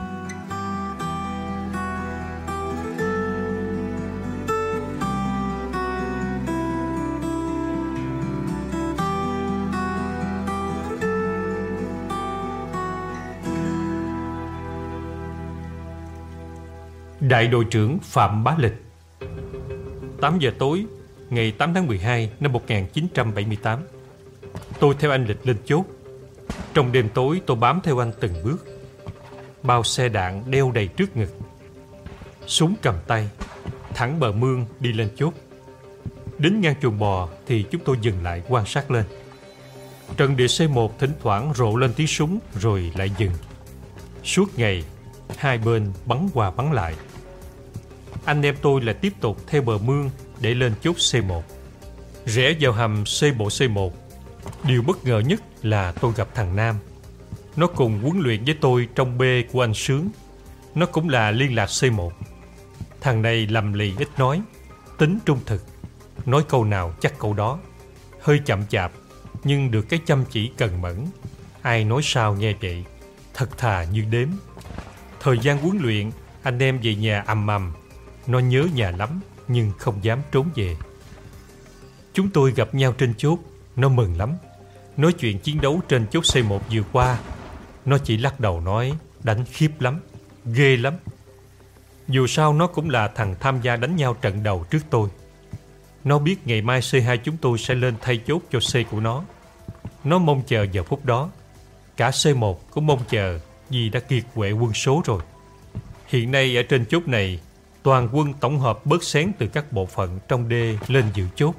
Đại đội trưởng Phạm Bá Lịch. Tám giờ tối ngày tám tháng mười hai năm một nghìn chín trăm bảy mươi tám, tôi theo anh Lịch lên chốt. Trong đêm tối tôi bám theo anh từng bước. Bao xe đạn đeo đầy trước ngực, súng cầm tay, thẳng bờ mương đi lên chốt. Đến ngang chuồng bò thì chúng tôi dừng lại quan sát lên. Trận địa C một thỉnh thoảng rộ lên tiếng súng rồi lại dừng. Suốt ngày hai bên bắn qua bắn lại. Anh em tôi lại tiếp tục theo bờ mương để lên chốt C một. Rẽ vào hầm C bộ C một. Điều bất ngờ nhất là tôi gặp thằng Nam. Nó cùng huấn luyện với tôi trong B của anh Sướng. Nó cũng là liên lạc C một. Thằng này lầm lì ít nói, tính trung thực, nói câu nào chắc câu đó. Hơi chậm chạp, nhưng được cái chăm chỉ cần mẫn. Ai nói sao nghe vậy, thật thà như đếm. Thời gian huấn luyện, anh em về nhà ầm ầm. Nó nhớ nhà lắm, nhưng không dám trốn về. Chúng tôi gặp nhau trên chốt. Nó mừng lắm. Nói chuyện chiến đấu trên chốt C một vừa qua. Nó chỉ lắc đầu nói đánh khiếp lắm, ghê lắm. Dù sao nó cũng là thằng tham gia đánh nhau trận đầu trước tôi. Nó biết ngày mai C hai chúng tôi sẽ lên thay chốt cho C của nó. Nó mong chờ giờ phút đó. Cả C một cũng mong chờ, vì đã kiệt quệ quân số rồi. Hiện nay ở trên chốt này, toàn quân tổng hợp bớt xén từ các bộ phận trong D lên giữ chốt.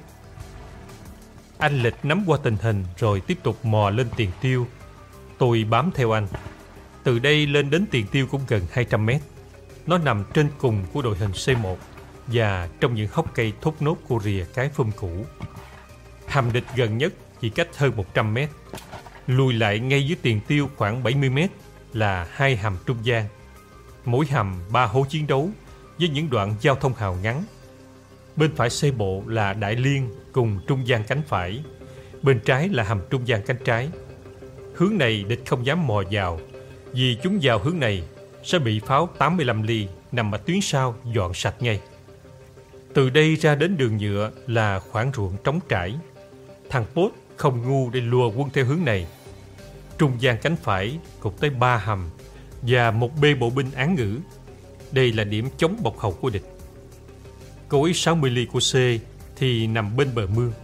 Anh Lịch nắm qua tình hình rồi tiếp tục mò lên tiền tiêu. Tôi bám theo anh. Từ đây lên đến tiền tiêu cũng gần hai trăm mét. Nó nằm trên cùng của đội hình C một và trong những hốc cây thốt nốt của rìa cái phum cũ. Hầm địch gần nhất chỉ cách hơn một trăm mét. Lùi lại ngay dưới tiền tiêu khoảng bảy mươi mét là hai hầm trung gian. Mỗi hầm ba hố chiến đấu với những đoạn giao thông hào ngắn. Bên phải xe bộ là đại liên cùng trung gian cánh phải. Bên trái là hầm trung gian cánh trái. Hướng này địch không dám mò vào, vì chúng vào hướng này sẽ bị pháo tám mươi lăm ly nằm ở tuyến sau dọn sạch ngay. Từ đây ra đến đường nhựa là khoảng ruộng trống trải. Thằng Pốt không ngu để lùa quân theo hướng này. Trung gian cánh phải cột tới ba hầm và một bê bộ binh án ngữ. Đây là điểm chống bọc hậu của địch. Cối sáu mươi ly của C thì nằm bên bờ mương.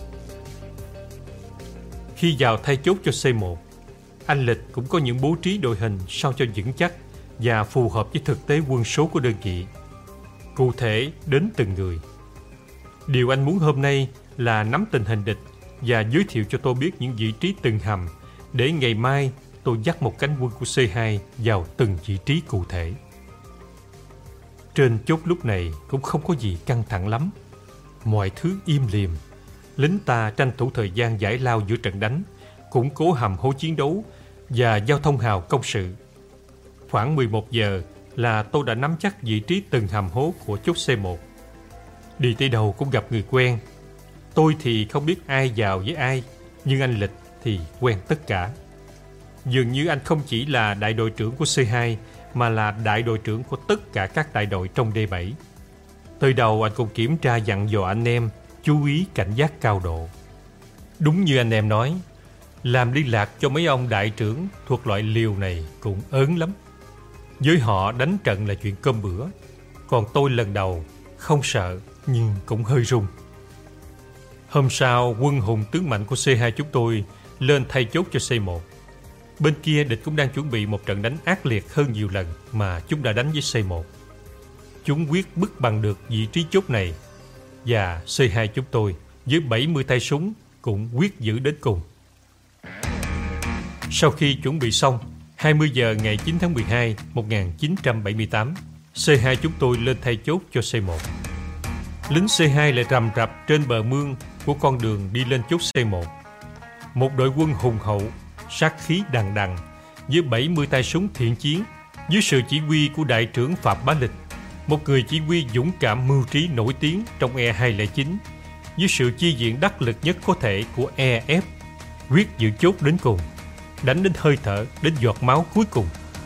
Khi vào thay chốt cho C một, anh Lịch cũng có những bố trí đội hình sao cho vững chắc và phù hợp với thực tế quân số của đơn vị. Cụ thể đến từng người. Điều anh muốn hôm nay là nắm tình hình địch và giới thiệu cho tôi biết những vị trí từng hầm, để ngày mai tôi dắt một cánh quân của C hai vào từng vị trí cụ thể. Trên chốt lúc này cũng không có gì căng thẳng lắm. Mọi thứ im lìm. Lính ta tranh thủ thời gian giải lao giữa trận đánh, củng cố hầm hố chiến đấu và giao thông hào công sự. Khoảng mười một giờ là tôi đã nắm chắc vị trí từng hầm hố của chốt C một. Đi tới đâu cũng gặp người quen. Tôi thì không biết ai vào với ai, nhưng anh Lịch thì quen tất cả. Dường như anh không chỉ là đại đội trưởng của C hai, mà là đại đội trưởng của tất cả các đại đội trong D bảy. Từ đầu anh cũng kiểm tra dặn dò anh em chú ý cảnh giác cao độ. Đúng như anh em nói, làm liên lạc cho mấy ông đại trưởng thuộc loại liều này cũng ớn lắm. Với họ đánh trận là chuyện cơm bữa. Còn tôi lần đầu không sợ nhưng cũng hơi run. Hôm sau, quân hùng tướng mạnh của C hai chúng tôi lên thay chốt cho C một. Bên kia địch cũng đang chuẩn bị một trận đánh ác liệt hơn nhiều lần mà chúng đã đánh với C một. Chúng quyết bứt bằng được vị trí chốt này, và C hai chúng tôi với bảy mươi tay súng cũng quyết giữ đến cùng. Sau khi chuẩn bị xong, hai mươi giờ ngày chín tháng mười hai năm một nghìn chín trăm bảy mươi tám, C hai chúng tôi lên thay chốt cho C một. Lính C hai lại rầm rập trên bờ mương của con đường đi lên chốt C một. Một đội quân hùng hậu, sát khí đằng đằng, với bảy mươi tay súng thiện chiến, dưới sự chỉ huy của đại trưởng Phạm Bá Lịch, một người chỉ huy dũng cảm mưu trí nổi tiếng trong E hai không chín, dưới sự chi viện đắc lực nhất có thể của E F, quyết giữ chốt đến cùng, đánh đến hơi thở, đến giọt máu cuối cùng.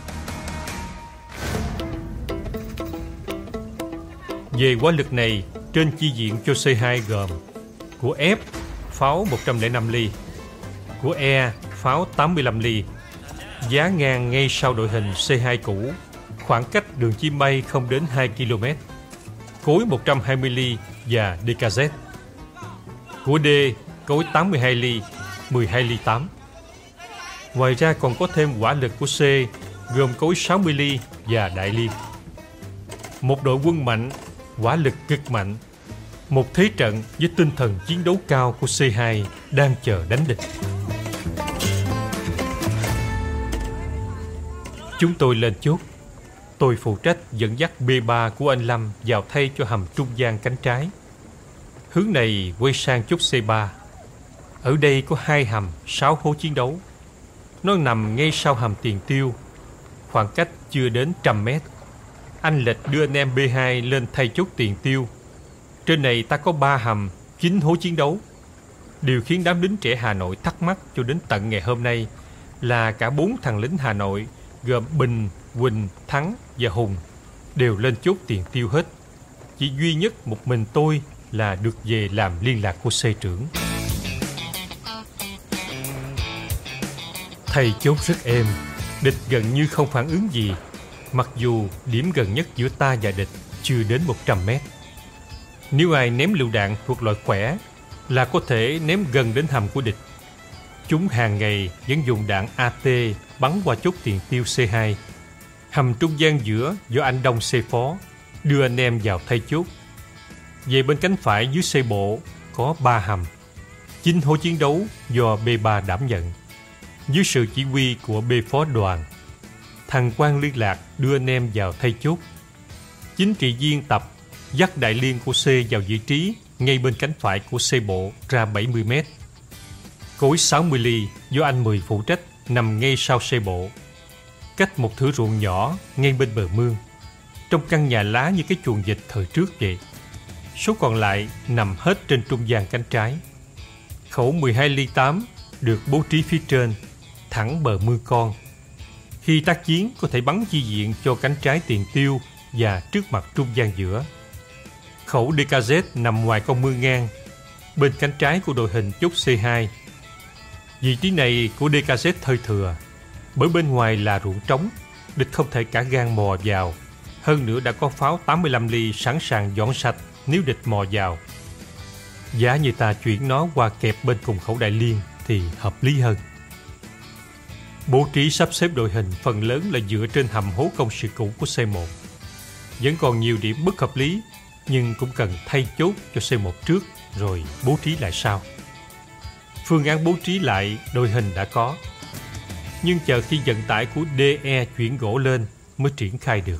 Về hỏa lực này, trên chi viện cho C hai gồm của F pháo một trăm lẻ năm ly, của E pháo tám mươi lăm ly, giá ngang ngay sau đội hình C hai cũ, khoảng cách đường chim bay không đến hai ki lô mét, cối một trăm hai mươi ly và đê ca dét. Của D, cối tám mươi hai ly, mười hai ly tám. Ngoài ra còn có thêm hỏa lực của C, gồm cối sáu mươi ly và đại liên. Một đội quân mạnh, hỏa lực cực mạnh, một thế trận với tinh thần chiến đấu cao của C hai đang chờ đánh địch. Chúng tôi lên chốt. Tôi phụ trách dẫn dắt B ba của anh Lâm vào thay cho hầm trung gian cánh trái. Hướng này quay sang chốt C ba. Ở đây có hai hầm, sáu hố chiến đấu. Nó nằm ngay sau hầm tiền tiêu, khoảng cách chưa đến trăm mét. Anh Lịch đưa anh em B hai lên thay chốt tiền tiêu. Trên này ta có ba hầm, chín hố chiến đấu. Điều khiến đám lính trẻ Hà Nội thắc mắc cho đến tận ngày hôm nay là cả bốn thằng lính Hà Nội gồm Bình, Quỳnh, Thắng và Hùng đều lên chốt tiền tiêu hết. Chỉ duy nhất một mình tôi là được về làm liên lạc của C trưởng. Thầy chốt rất êm, địch gần như không phản ứng gì, mặc dù điểm gần nhất giữa ta và địch chưa đến một trăm mét. Nếu ai ném lựu đạn thuộc loại khỏe là có thể ném gần đến hầm của địch. Chúng hàng ngày vẫn dùng đạn A T bắn qua chốt tiền tiêu C hai. Hầm trung gian giữa do anh Đông C phó, đưa anh em vào thay chốt. Về bên cánh phải dưới C bộ có ba hầm, chín hố chiến đấu do B ba đảm nhận, dưới sự chỉ huy của B phó đoàn. Thằng quan liên lạc đưa anh em vào thay chốt Chính trị viên tập dắt đại liên của C vào vị trí ngay bên cánh phải của C bộ ra bảy mươi mét. Cối sáu mươi ly do anh Mười phụ trách nằm ngay sau C bộ, cách một thửa ruộng nhỏ ngay bên bờ mương, trong căn nhà lá như cái chuồng vịt thời trước vậy. Số còn lại nằm hết trên trung gian cánh trái. Khẩu mười hai ly tám được bố trí phía trên, thẳng bờ mương con. Khi tác chiến có thể bắn chi diện cho cánh trái tiền tiêu và trước mặt trung gian giữa. Khẩu đê ca zét nằm ngoài con mương ngang, bên cánh trái của đội hình chốt C hai. Vị trí này của đê ca zét hơi thừa, bởi bên ngoài là ruộng trống, địch không thể cả gan mò vào. Hơn nữa đã có pháo tám mươi lăm ly sẵn sàng dọn sạch nếu địch mò vào. Giá như ta chuyển nó qua kẹp bên cùng khẩu đại liên thì hợp lý hơn. Bố trí sắp xếp đội hình phần lớn là dựa trên hầm hố công sự cũ của C một. Vẫn còn nhiều điểm bất hợp lý, nhưng cũng cần thay chốt cho C một trước rồi bố trí lại sau. Phương án bố trí lại đội hình đã có, nhưng chờ khi vận tải của đê e chuyển gỗ lên mới triển khai được.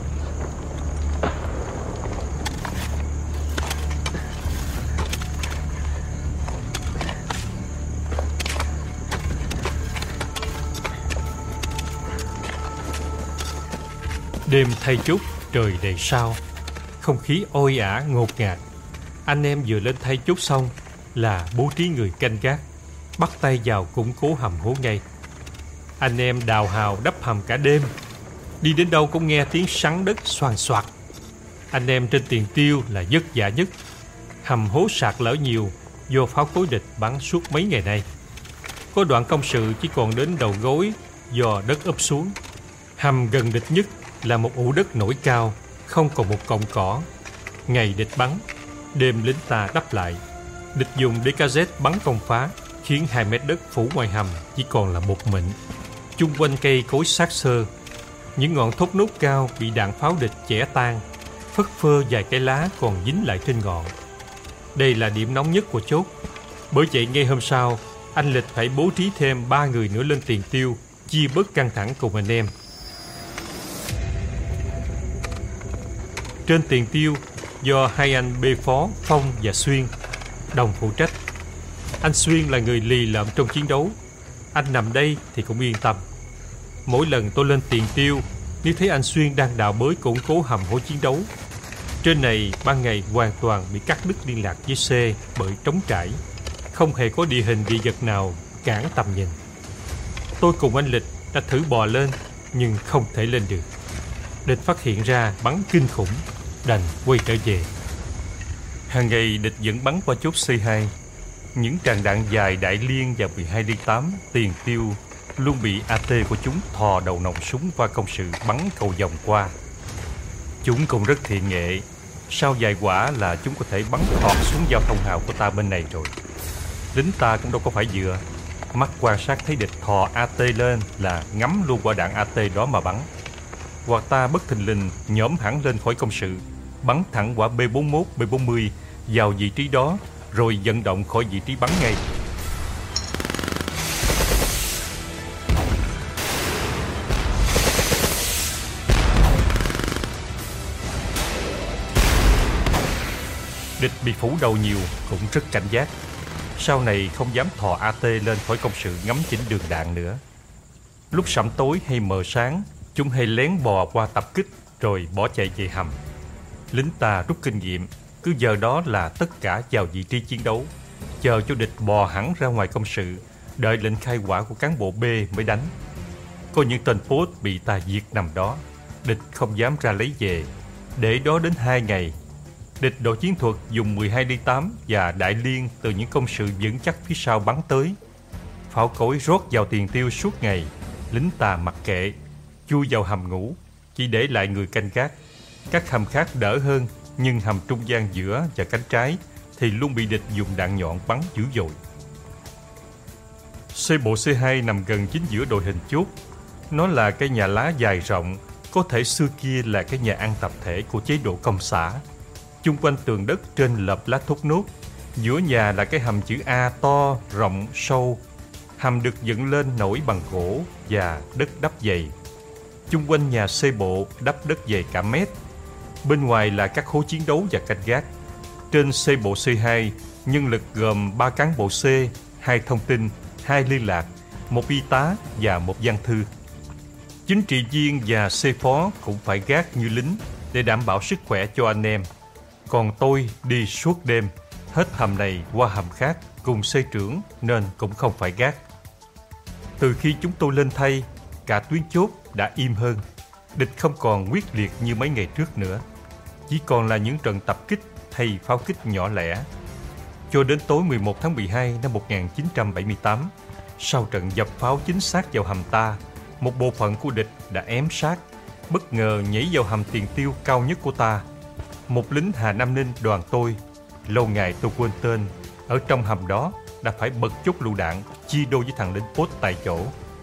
Đêm thay chốt, trời đầy sao, không khí oi ả ngột ngạt. Anh em vừa lên thay chốt xong là bố trí người canh gác, bắt tay vào củng cố hầm hố ngay. Anh em đào hào đắp hầm cả đêm, đi đến đâu cũng nghe tiếng sắn đất xoàn xoạc. Anh em trên tiền tiêu là vất vả nhất. Hầm hố sạt lở nhiều do pháo cối địch bắn suốt mấy ngày nay. Có đoạn công sự chỉ còn đến đầu gối do đất ấp xuống. Hầm gần địch nhất là một ụ đất nổi cao, không còn một cọng cỏ. Ngày địch bắn, đêm lính ta đắp lại. Địch dùng đê ca zét bắn công phá, khiến hai mét đất phủ ngoài hầm chỉ còn là một mịn. Chung quanh cây cối xác xơ, những ngọn thốt nốt cao bị đạn pháo địch chẻ tan, phất phơ vài cái lá còn dính lại trên ngọn. Đây là điểm nóng nhất của chốt. Bởi vậy ngay hôm sau, anh Lịch phải bố trí thêm ba người nữa lên tiền tiêu, chia bớt căng thẳng cùng anh em. Trên tiền tiêu, do hai anh B Phó, Phong và Xuyên đồng phụ trách. Anh Xuyên là người lì lợm trong chiến đấu. Anh nằm đây thì cũng yên tâm. Mỗi lần tôi lên tiền tiêu, nếu thấy anh Xuyên đang đào bới củng cố hầm hố chiến đấu. Trên này ban ngày hoàn toàn bị cắt đứt liên lạc với C bởi trống trải, không hề có địa hình địa vật nào cản tầm nhìn. Tôi cùng anh Lịch đã thử bò lên nhưng không thể lên được. Địch phát hiện ra bắn kinh khủng, đành quay trở về. Hàng ngày địch vẫn bắn qua chốt C hai. Những tràng đạn dài đại liên và mười hai ly tám tiền tiêu luôn bị a tê của chúng thò đầu nòng súng qua công sự bắn cầu vòng qua. Chúng cũng rất thiện nghệ. Sau vài quả là chúng có thể bắn thọt xuống giao thông hào của ta bên này rồi. Lính ta cũng đâu có phải dựa. Mắt quan sát thấy địch thò a tê lên là ngắm luôn quả đạn a tê đó mà bắn. Hoặc ta bất thình lình nhổm hẳn lên khỏi công sự, bắn thẳng quả B bốn mốt, B bốn mươi vào vị trí đó, rồi vận động khỏi vị trí bắn ngay. Địch bị phủ đầu nhiều cũng rất cảnh giác. Sau này không dám thò a tê lên khỏi công sự ngắm chỉnh đường đạn nữa. Lúc sẩm tối hay mờ sáng, chúng hay lén bò qua tập kích rồi bỏ chạy về hầm. Lính ta rút kinh nghiệm, cứ giờ đó là tất cả vào vị trí chiến đấu, chờ cho địch bò hẳn ra ngoài công sự, đợi lệnh khai hỏa của cán bộ B mới đánh. Có những tên post bị ta diệt nằm đó, địch không dám ra lấy về, để đó đến hai ngày. Địch đội chiến thuật dùng mười hai ly tám và đại liên từ những công sự vững chắc phía sau bắn tới. Pháo cối rót vào tiền tiêu suốt ngày, lính ta mặc kệ, chui vào hầm ngủ, chỉ để lại người canh gác. Các hầm khác đỡ hơn, nhưng hầm trung gian giữa và cánh trái thì luôn bị địch dùng đạn nhọn bắn dữ dội. C bộ C hai nằm gần chính giữa đội hình chốt. Nó là cái nhà lá dài rộng, có thể xưa kia là cái nhà ăn tập thể của chế độ công xã. Chung quanh tường đất trên lợp lá thốt nốt. Giữa nhà là cái hầm chữ A to, rộng, sâu. Hầm được dựng lên nổi bằng gỗ và đất đắp dày. Chung quanh nhà C bộ đắp đất dày cả mét. Bên ngoài là các khối chiến đấu và canh gác. Trên xe bộ C hai, nhân lực gồm ba cán bộ C, hai thông tin, hai liên lạc, một y tá và một văn thư. Chính trị viên và C phó cũng phải gác như lính để đảm bảo sức khỏe cho anh em. Còn tôi đi suốt đêm, hết hầm này qua hầm khác cùng C trưởng nên cũng không phải gác. Từ khi chúng tôi lên thay, cả tuyến chốt đã im hơn. Địch không còn quyết liệt như mấy ngày trước nữa. Chỉ còn là những trận tập kích hay pháo kích nhỏ lẻ. Cho đến tối mười một tháng mười hai năm một nghìn chín trăm bảy mươi tám, sau trận dập pháo chính xác vào hầm ta, một bộ phận của địch đã ém sát, bất ngờ nhảy vào hầm tiền tiêu cao nhất của ta. Một lính Hà Nam Ninh đoàn tôi, lâu ngày tôi quên tên, ở trong hầm đó đã phải bật chốt lựu đạn chia đôi với thằng lính post tại chỗ.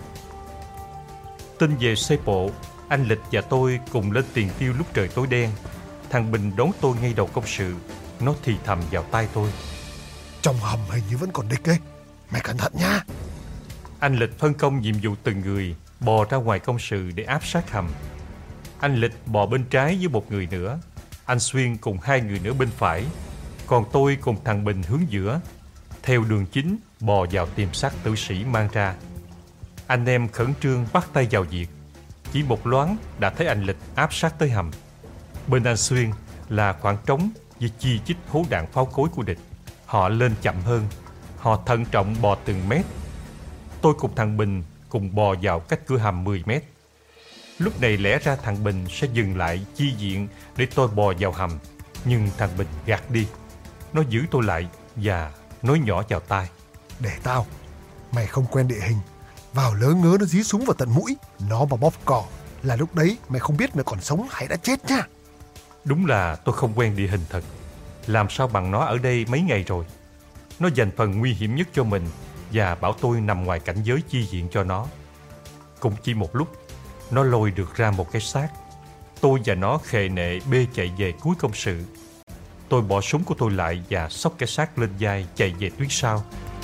Tin về xe bộ, anh Lịch và tôi cùng lên tiền tiêu lúc trời tối đen. Thằng Bình đón tôi ngay đầu công sự. Nó thì thầm vào tai tôi: Trong hầm hình như vẫn còn địch ấy, mày cẩn thận nha. Anh Lịch phân công nhiệm vụ từng người bò ra ngoài công sự để áp sát hầm. Anh Lịch bò bên trái với một người nữa, anh Xuyên cùng hai người nữa bên phải, còn tôi cùng thằng Bình hướng giữa, theo đường chính bò vào tìm xác tử sĩ mang ra. Anh em khẩn trương bắt tay vào việc. Chỉ một loáng đã thấy anh Lịch áp sát tới hầm. Bên anh Xuyên là khoảng trống với chi chít hố đạn pháo cối của địch. Họ lên chậm hơn, họ thận trọng bò từng mét. Tôi cùng thằng Bình cùng bò vào cách cửa hầm mười mét. Lúc này lẽ ra thằng Bình sẽ dừng lại chi viện để tôi bò vào hầm, nhưng thằng Bình gạt đi. Nó giữ tôi lại và nói nhỏ vào tai: Để tao, mày không quen địa hình, vào lớ ngớ nó dí súng vào tận mũi, nó mà bóp cò là lúc đấy mày không biết mày còn sống hay đã chết nha. Đúng là tôi không quen địa hình thật. Làm sao bằng nó ở đây mấy ngày rồi. Nó dành phần nguy hiểm nhất cho mình và bảo tôi nằm ngoài cảnh giới chi viện cho nó. Cũng chỉ một lúc, nó lôi được ra một cái xác. Tôi và nó khề nệ bê chạy về cuối công sự. Tôi bỏ súng của tôi lại và xốc cái xác lên vai chạy về tuyến sau.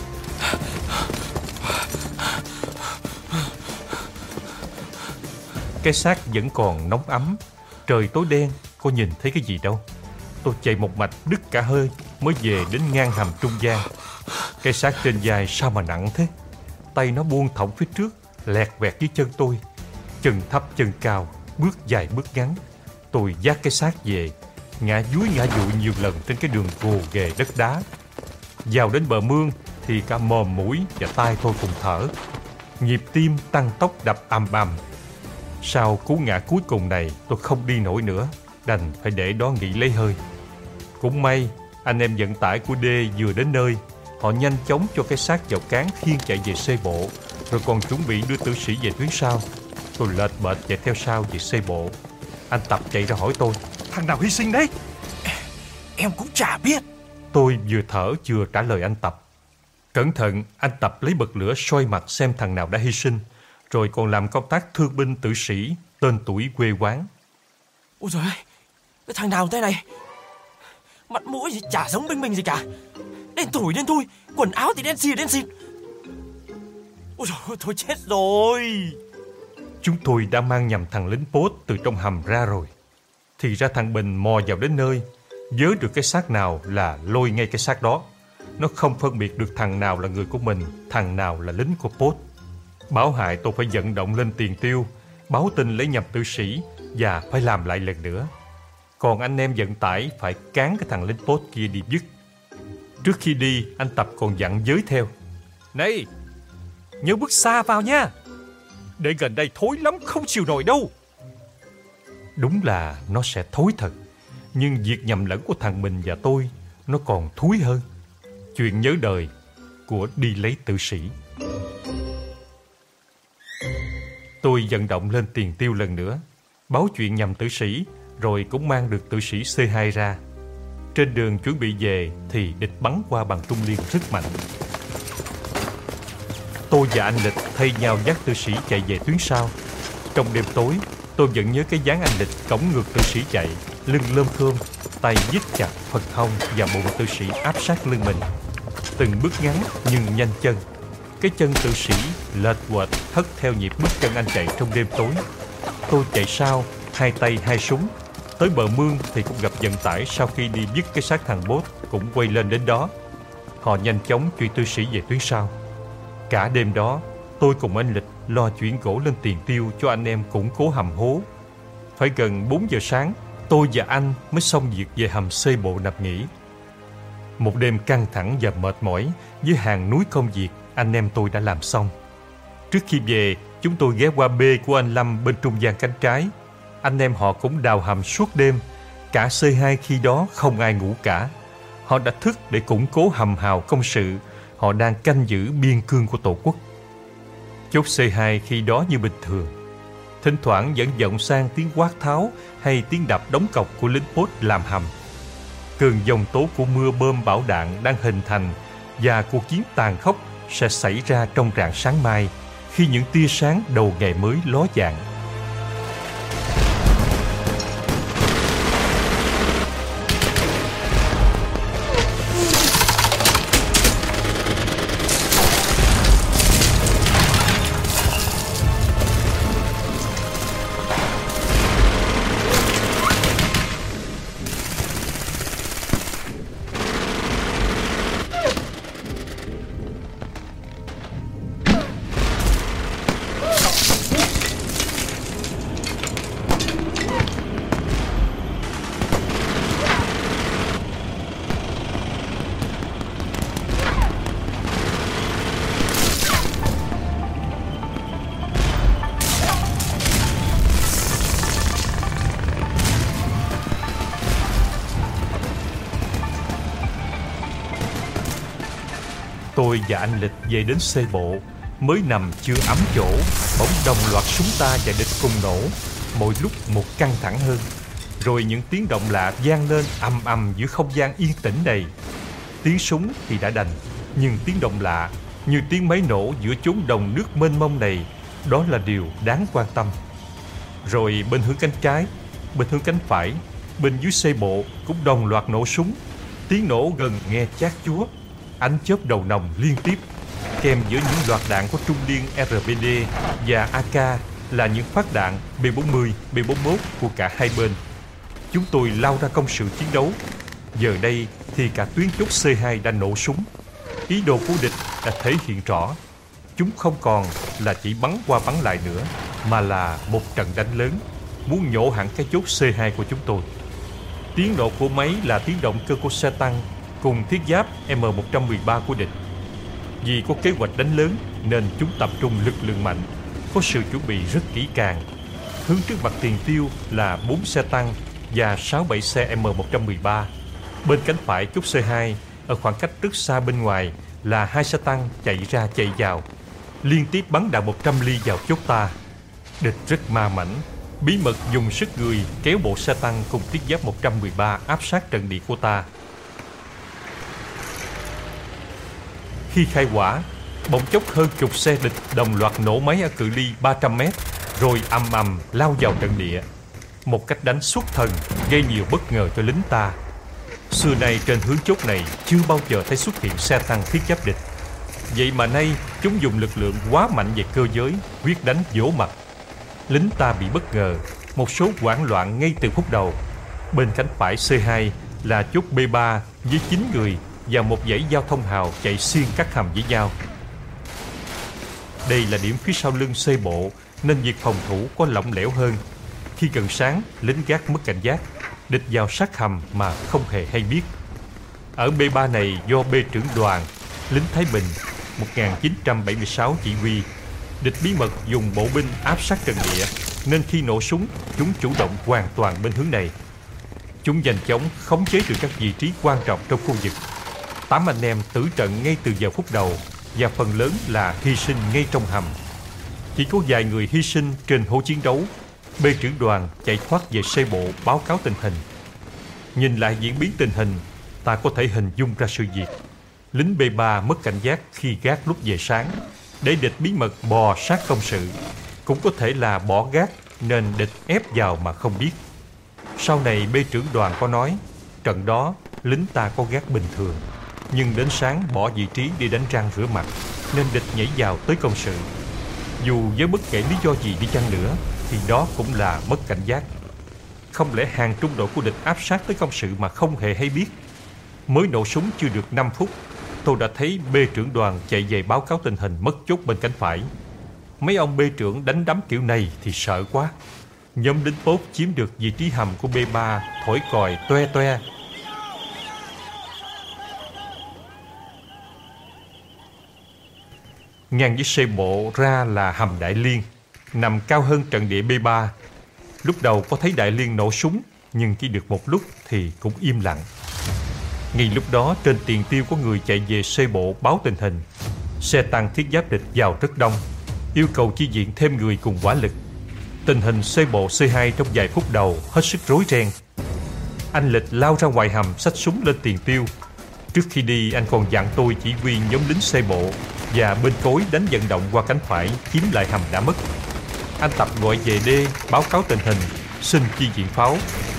Cái xác vẫn còn nóng ấm. Trời tối đen, có nhìn thấy cái gì đâu. Tôi chạy một mạch đứt cả hơi mới về đến ngang hầm trung gian. Cái xác trên vai sao mà nặng thế. Tay nó buông thõng phía trước, lẹt vẹt dưới chân tôi. Chân thấp chân cao, bước dài bước ngắn. Tôi vác cái xác về, ngã dúi ngã dụi nhiều lần trên cái đường gồ ghề đất đá. Vào đến bờ mương thì cả mồm mũi và tai tôi cùng thở. Nhịp tim tăng tốc đập ầm ầm. Sau cú ngã cuối cùng này tôi không đi nổi nữa, đành phải để đó nghỉ lấy hơi. Cũng may anh em vận tải của D vừa đến nơi. Họ nhanh chóng cho cái xác vào cán khiêng chạy về xe bộ, rồi còn chuẩn bị đưa tử sĩ về tuyến sau. Tôi lệch bệch chạy theo sau về xe bộ. Anh Tập chạy ra hỏi tôi: Thằng nào hy sinh đấy? Em cũng chả biết. Tôi vừa thở vừa trả lời anh Tập. Cẩn thận, anh Tập lấy bật lửa soi mặt xem thằng nào đã hy sinh, rồi còn làm công tác thương binh tử sĩ, tên tuổi quê quán. Ôi giời ơi, cái thằng nào thế này? Mặt mũi gì chả giống binh mình gì cả. Đen tủi đen thui, quần áo thì đen xì đen xịt. Ôi trời ơi, thôi chết rồi. Chúng tôi đã mang nhầm thằng lính post từ trong hầm ra rồi. Thì ra thằng Bình mò vào đến nơi, vớ được cái xác nào là lôi ngay cái xác đó. Nó không phân biệt được thằng nào là người của mình, thằng nào là lính của post. Báo hại tôi phải vận động lên tiền tiêu, báo tin lấy nhầm tử sĩ và phải làm lại lần nữa. Còn anh em vận tải phải cán cái thằng lính post kia đi dứt. Trước khi đi, anh Tập còn dặn giới theo: Này, nhớ bước xa vào nha. Để gần đây thối lắm, không chịu nổi đâu. Đúng là nó sẽ thối thật. Nhưng việc nhầm lẫn của thằng Bình và tôi, nó còn thúi hơn. Chuyện nhớ đời của đi lấy tử sĩ. Tôi vận động lên tiền tiêu lần nữa, báo chuyện nhầm tử sĩ, rồi cũng mang được tử sĩ C hai ra. Trên đường chuẩn bị về thì địch bắn qua bằng trung liên rất mạnh. Tôi và anh Lịch thay nhau dắt tử sĩ chạy về tuyến sau. Trong đêm tối, tôi vẫn nhớ cái dáng anh Lịch cõng ngược tử sĩ chạy, lưng lơm khơm, tay giết chặt phần hông và bụng tử sĩ áp sát lưng mình. Từng bước ngắn nhưng nhanh chân. Cái chân tử sĩ lệch quệch hất theo nhịp bước chân anh chạy trong đêm tối. Tôi chạy sau, hai tay hai súng. Tới bờ mương thì cũng gặp vận tải sau khi đi dứt cái xác thằng Bốt cũng quay lên đến đó. Họ nhanh chóng chuyển tư sĩ về tuyến sau. Cả đêm đó, tôi cùng anh Lịch lo chuyển gỗ lên tiền tiêu cho anh em củng cố hầm hố. Phải gần bốn giờ sáng, tôi và anh mới xong việc về hầm xây bộ nằm nghỉ. Một đêm căng thẳng và mệt mỏi với hàng núi công việc anh em tôi đã làm xong. Trước khi về, chúng tôi ghé qua bê của anh Lâm bên trung gian cánh trái. Anh em họ cũng đào hầm suốt đêm. Cả xê hai khi đó không ai ngủ cả. Họ đã thức để củng cố hầm hào công sự. Họ đang canh giữ biên cương của Tổ quốc. Chốt xê hai khi đó như bình thường. Thỉnh thoảng vẫn vọng sang tiếng quát tháo hay tiếng đập đóng cọc của lính post làm hầm. Cơn giông tố của mưa bom bão đạn đang hình thành và cuộc chiến tàn khốc sẽ xảy ra trong rạng sáng mai khi những tia sáng đầu ngày mới ló dạng. Tôi và anh Lịch về đến xây bộ, mới nằm chưa ấm chỗ, bỗng đồng loạt súng ta và địch cùng nổ, mỗi lúc một căng thẳng hơn. Rồi những tiếng động lạ vang lên ầm ầm giữa không gian yên tĩnh này. Tiếng súng thì đã đành, nhưng tiếng động lạ như tiếng máy nổ giữa chốn đồng nước mênh mông này, đó là điều đáng quan tâm. Rồi bên hướng cánh trái, bên hướng cánh phải, bên dưới xây bộ cũng đồng loạt nổ súng. Tiếng nổ gần nghe chát chúa. Ánh chớp đầu nòng liên tiếp, kèm giữa những loạt đạn của trung liên rờ pê đê và a ca là những phát đạn bê bốn mươi, bê bốn mốt của cả hai bên. Chúng tôi lao ra công sự chiến đấu. Giờ đây thì cả tuyến chốt xê hai đã nổ súng. Ý đồ của địch đã thể hiện rõ. Chúng không còn là chỉ bắn qua bắn lại nữa, mà là một trận đánh lớn, muốn nhổ hẳn cái chốt xê hai của chúng tôi. Tiếng nổ của máy là tiếng động cơ của xe tăng cùng thiết giáp em một một ba của địch. Vì có kế hoạch đánh lớn nên chúng tập trung lực lượng mạnh, có sự chuẩn bị rất kỹ càng. Hướng trước mặt tiền tiêu là bốn xe tăng và sáu bảy xe em một một ba. Bên cánh phải chốt xê hai, ở khoảng cách rất xa bên ngoài là hai xe tăng chạy ra chạy vào, liên tiếp bắn đạn một trăm ly vào chốt ta. Địch rất ma mãnh, bí mật dùng sức người kéo bộ xe tăng cùng thiết giáp một một ba áp sát trận địa của ta. Khi khai hỏa, bỗng chốc hơn chục xe địch đồng loạt nổ máy ở cự ly ba trăm mét, rồi ầm ầm lao vào trận địa. Một cách đánh xuất thần gây nhiều bất ngờ cho lính ta. Xưa nay trên hướng chốt này chưa bao giờ thấy xuất hiện xe tăng thiết giáp địch. Vậy mà nay chúng dùng lực lượng quá mạnh về cơ giới, quyết đánh vỗ mặt. Lính ta bị bất ngờ, một số hoảng loạn ngay từ phút đầu. Bên cánh phải xê hai là chốt bê ba với chín người và một dãy giao thông hào chạy xuyên các hầm với nhau. Đây là điểm phía sau lưng xây bộ nên việc phòng thủ có lỏng lẻo hơn. Khi gần sáng, lính gác mất cảnh giác, địch vào sát hầm mà không hề hay biết. Ở bê ba này do bê trưởng đoàn, lính Thái Bình một nghìn chín trăm bảy mươi sáu chỉ huy, địch bí mật dùng bộ binh áp sát trận địa, nên khi nổ súng, chúng chủ động hoàn toàn bên hướng này. Chúng nhanh chóng khống chế được các vị trí quan trọng trong khu vực. Tám anh em tử trận ngay từ giờ phút đầu và phần lớn là hy sinh ngay trong hầm. Chỉ có vài người hy sinh trên hố chiến đấu. Bê trưởng đoàn chạy thoát về xây bộ báo cáo tình hình. Nhìn lại diễn biến tình hình, ta có thể hình dung ra sự việc. Lính bê ba mất cảnh giác khi gác lúc về sáng, để địch bí mật bò sát công sự. Cũng có thể là bỏ gác nên địch ép vào mà không biết. Sau này bê trưởng đoàn có nói, trận đó lính ta có gác bình thường, nhưng đến sáng bỏ vị trí đi đánh răng rửa mặt, nên địch nhảy vào tới công sự. Dù với bất kể lý do gì đi chăng nữa thì đó cũng là mất cảnh giác. không lẽ hàng trung đội của địch áp sát tới công sự mà không hề hay biết? Mới nổ súng chưa được năm phút, tôi đã thấy B trưởng đoàn chạy về báo cáo tình hình mất chốt bên cánh phải. Mấy ông B trưởng đánh đấm kiểu này thì sợ quá. Nhóm lính tốt chiếm được vị trí hầm của B ba, thổi còi toe toe. Ngang với xe bộ ra là hầm Đại Liên, nằm cao hơn trận địa B ba. Lúc đầu có thấy Đại Liên nổ súng, nhưng chỉ được một lúc thì cũng im lặng. Ngay lúc đó trên tiền tiêu có người chạy về xe bộ báo tình hình. Xe tăng thiết giáp địch vào rất đông, yêu cầu chi viện thêm người cùng hỏa lực. Tình hình xe bộ C hai trong vài phút đầu hết sức rối ren. Anh Lịch lao ra ngoài hầm xách súng lên tiền tiêu. Trước khi đi anh còn dặn tôi chỉ huy nhóm lính xe bộ và bên cối đánh vận động qua cánh phải chiếm lại hầm đã mất. Anh Tập gọi về D báo cáo tình hình, xin chi viện pháo.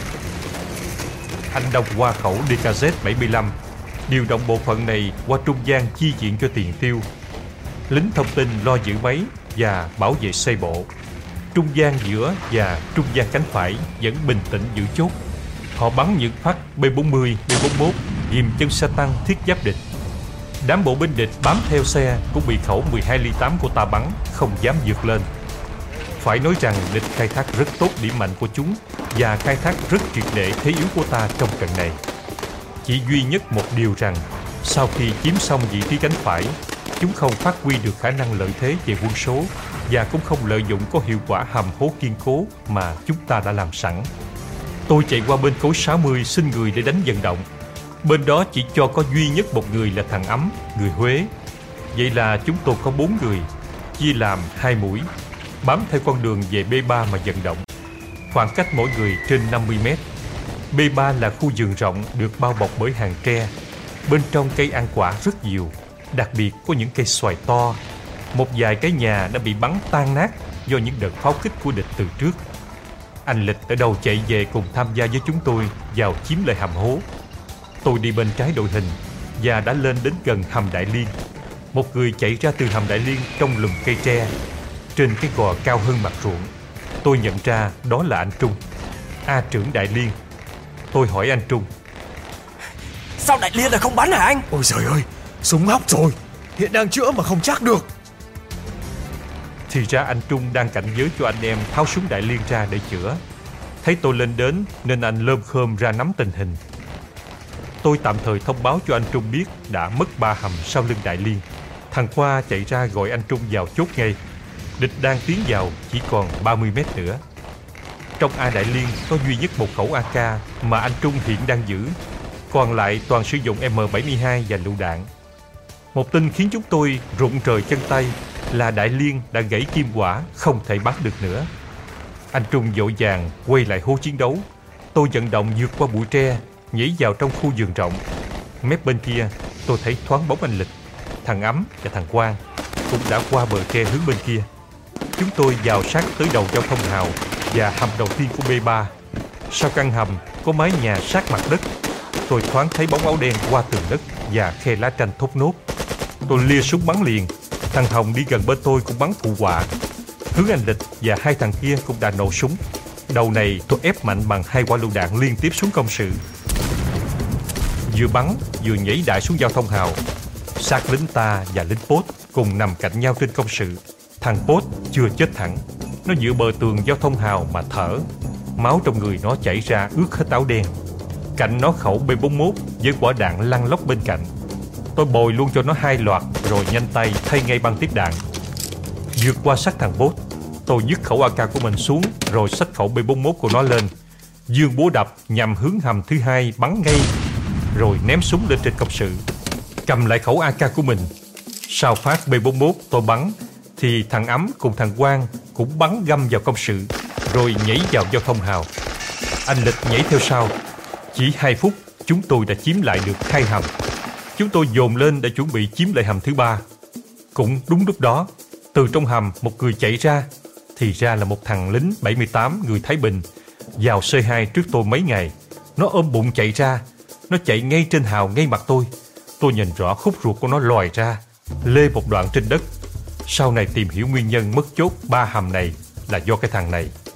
Anh Đông qua khẩu D K Z bảy mươi lăm, điều động bộ phận này qua trung gian chi viện cho tiền tiêu. Lính thông tin lo giữ máy và bảo vệ xe bộ. Trung gian giữa và trung gian cánh phải vẫn bình tĩnh giữ chốt. Họ bắn những phát B bốn mươi, B bốn mốt ghim chân xe tăng thiết giáp địch. Đám bộ binh địch bám theo xe cũng bị khẩu mười hai ly tám của ta bắn, không dám vượt lên. Phải nói rằng địch khai thác rất tốt điểm mạnh của chúng và khai thác rất triệt để thế yếu của ta trong trận này. Chỉ duy nhất một điều rằng sau khi chiếm xong vị trí cánh phải, chúng không phát huy được khả năng lợi thế về quân số và cũng không lợi dụng có hiệu quả hầm hố kiên cố mà chúng ta đã làm sẵn. Tôi chạy qua bên cối sáu mươi xin người để đánh vận động. Bên đó chỉ cho có duy nhất một người là thằng Ấm, người Huế. Vậy là chúng tôi có bốn người, chia làm hai mũi, bám theo con đường về B ba mà vận động. Khoảng cách mỗi người trên năm mươi mét. B ba là khu vườn rộng được bao bọc bởi hàng tre. Bên trong cây ăn quả rất nhiều, đặc biệt có những cây xoài to. Một vài cái nhà đã bị bắn tan nát do những đợt pháo kích của địch từ trước. Anh Lịch ở đầu chạy về cùng tham gia với chúng tôi vào chiếm lại hầm hố. Tôi đi bên trái đội hình và đã lên đến gần hầm Đại Liên. Một người chạy ra từ hầm Đại Liên trong lùm cây tre, trên cái gò cao hơn mặt ruộng. Tôi nhận ra đó là anh Trung, A trưởng Đại Liên. Tôi hỏi anh Trung: Sao Đại Liên là không bắn hả anh? Ôi trời ơi, súng hóc rồi, hiện đang chữa mà không chắc được. Thì ra anh Trung đang cảnh giới cho anh em tháo súng Đại Liên ra để chữa. Thấy tôi lên đến nên anh lơm khơm ra nắm tình hình. Tôi tạm thời thông báo cho anh Trung biết đã mất ba hầm sau lưng Đại Liên. Thằng Khoa chạy ra gọi anh Trung vào chốt ngay. Địch đang tiến vào chỉ còn ba mươi mét nữa. Trong A Đại Liên có duy nhất một khẩu A K mà anh Trung hiện đang giữ. Còn lại toàn sử dụng M bảy mươi hai và lựu đạn. Một tin khiến chúng tôi rụng trời chân tay là Đại Liên đã gãy kim quả, không thể bắn được nữa. Anh Trung vội vàng quay lại hố chiến đấu. Tôi vận động vượt qua bụi tre, nhảy vào trong khu vườn rộng. Mép bên kia tôi thấy thoáng bóng anh Lịch, thằng Ấm và thằng Quang cũng đã qua bờ tre hướng bên kia. Chúng tôi vào sát tới đầu giao thông hào và hầm đầu tiên của B ba. Sau căn hầm có mái nhà sát mặt đất. Tôi thoáng thấy bóng áo đen qua tường đất và khe lá tranh thốt nốt. Tôi lia súng bắn liền. Thằng Hồng đi gần bên tôi cũng bắn phụ họa. Hướng anh Lịch và hai thằng kia cũng đã nổ súng. Đầu này tôi ép mạnh bằng hai quả lựu đạn liên tiếp xuống công sự. Vừa bắn vừa nhảy đại xuống giao thông hào. Xác lính ta và lính Pốt cùng nằm cạnh nhau trên công sự. Thằng Pốt chưa chết thẳng. Nó dựa bờ tường giao thông hào mà thở. Máu trong người nó chảy ra ướt hết áo đen. Cạnh nó khẩu B bốn mốt với quả đạn lăn lóc bên cạnh. Tôi bồi luôn cho nó hai loạt rồi nhanh tay thay ngay băng tiếp đạn. Vượt qua sát thằng Pốt, tôi nhấc khẩu A K của mình xuống rồi xách khẩu B bốn mốt của nó lên, giương búa đập nhằm hướng hầm thứ hai bắn ngay, rồi ném súng lên trên công sự. Cầm lại khẩu A K của mình. Sau phát B bốn mốt tôi bắn thì thằng Ấm cùng thằng Quang cũng bắn găm vào công sự rồi nhảy vào giao thông hào. Anh Lịch nhảy theo sau. Chỉ hai phút chúng tôi đã chiếm lại được hai hầm. Chúng tôi dồn lên để chuẩn bị chiếm lại hầm thứ ba. Cũng đúng lúc đó, từ trong hầm một người chạy ra. Thì ra là một thằng lính bảy mươi tám người Thái Bình, vào C hai trước tôi mấy ngày. Nó ôm bụng chạy ra. Nó chạy ngay trên hào ngay mặt tôi. Tôi nhìn rõ khúc ruột của nó lòi ra, lê một đoạn trên đất. Sau này tìm hiểu nguyên nhân mất chốt ba hầm này là do cái thằng này.